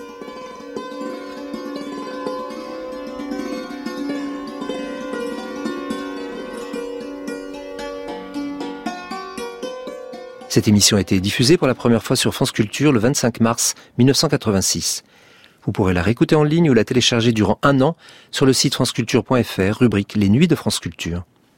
Cette émission a été diffusée pour la première fois sur France Culture le 25 mars 1986. Vous pourrez la réécouter en ligne ou la télécharger durant 1 an sur le site franceculture.fr, rubrique Les Nuits de France Culture.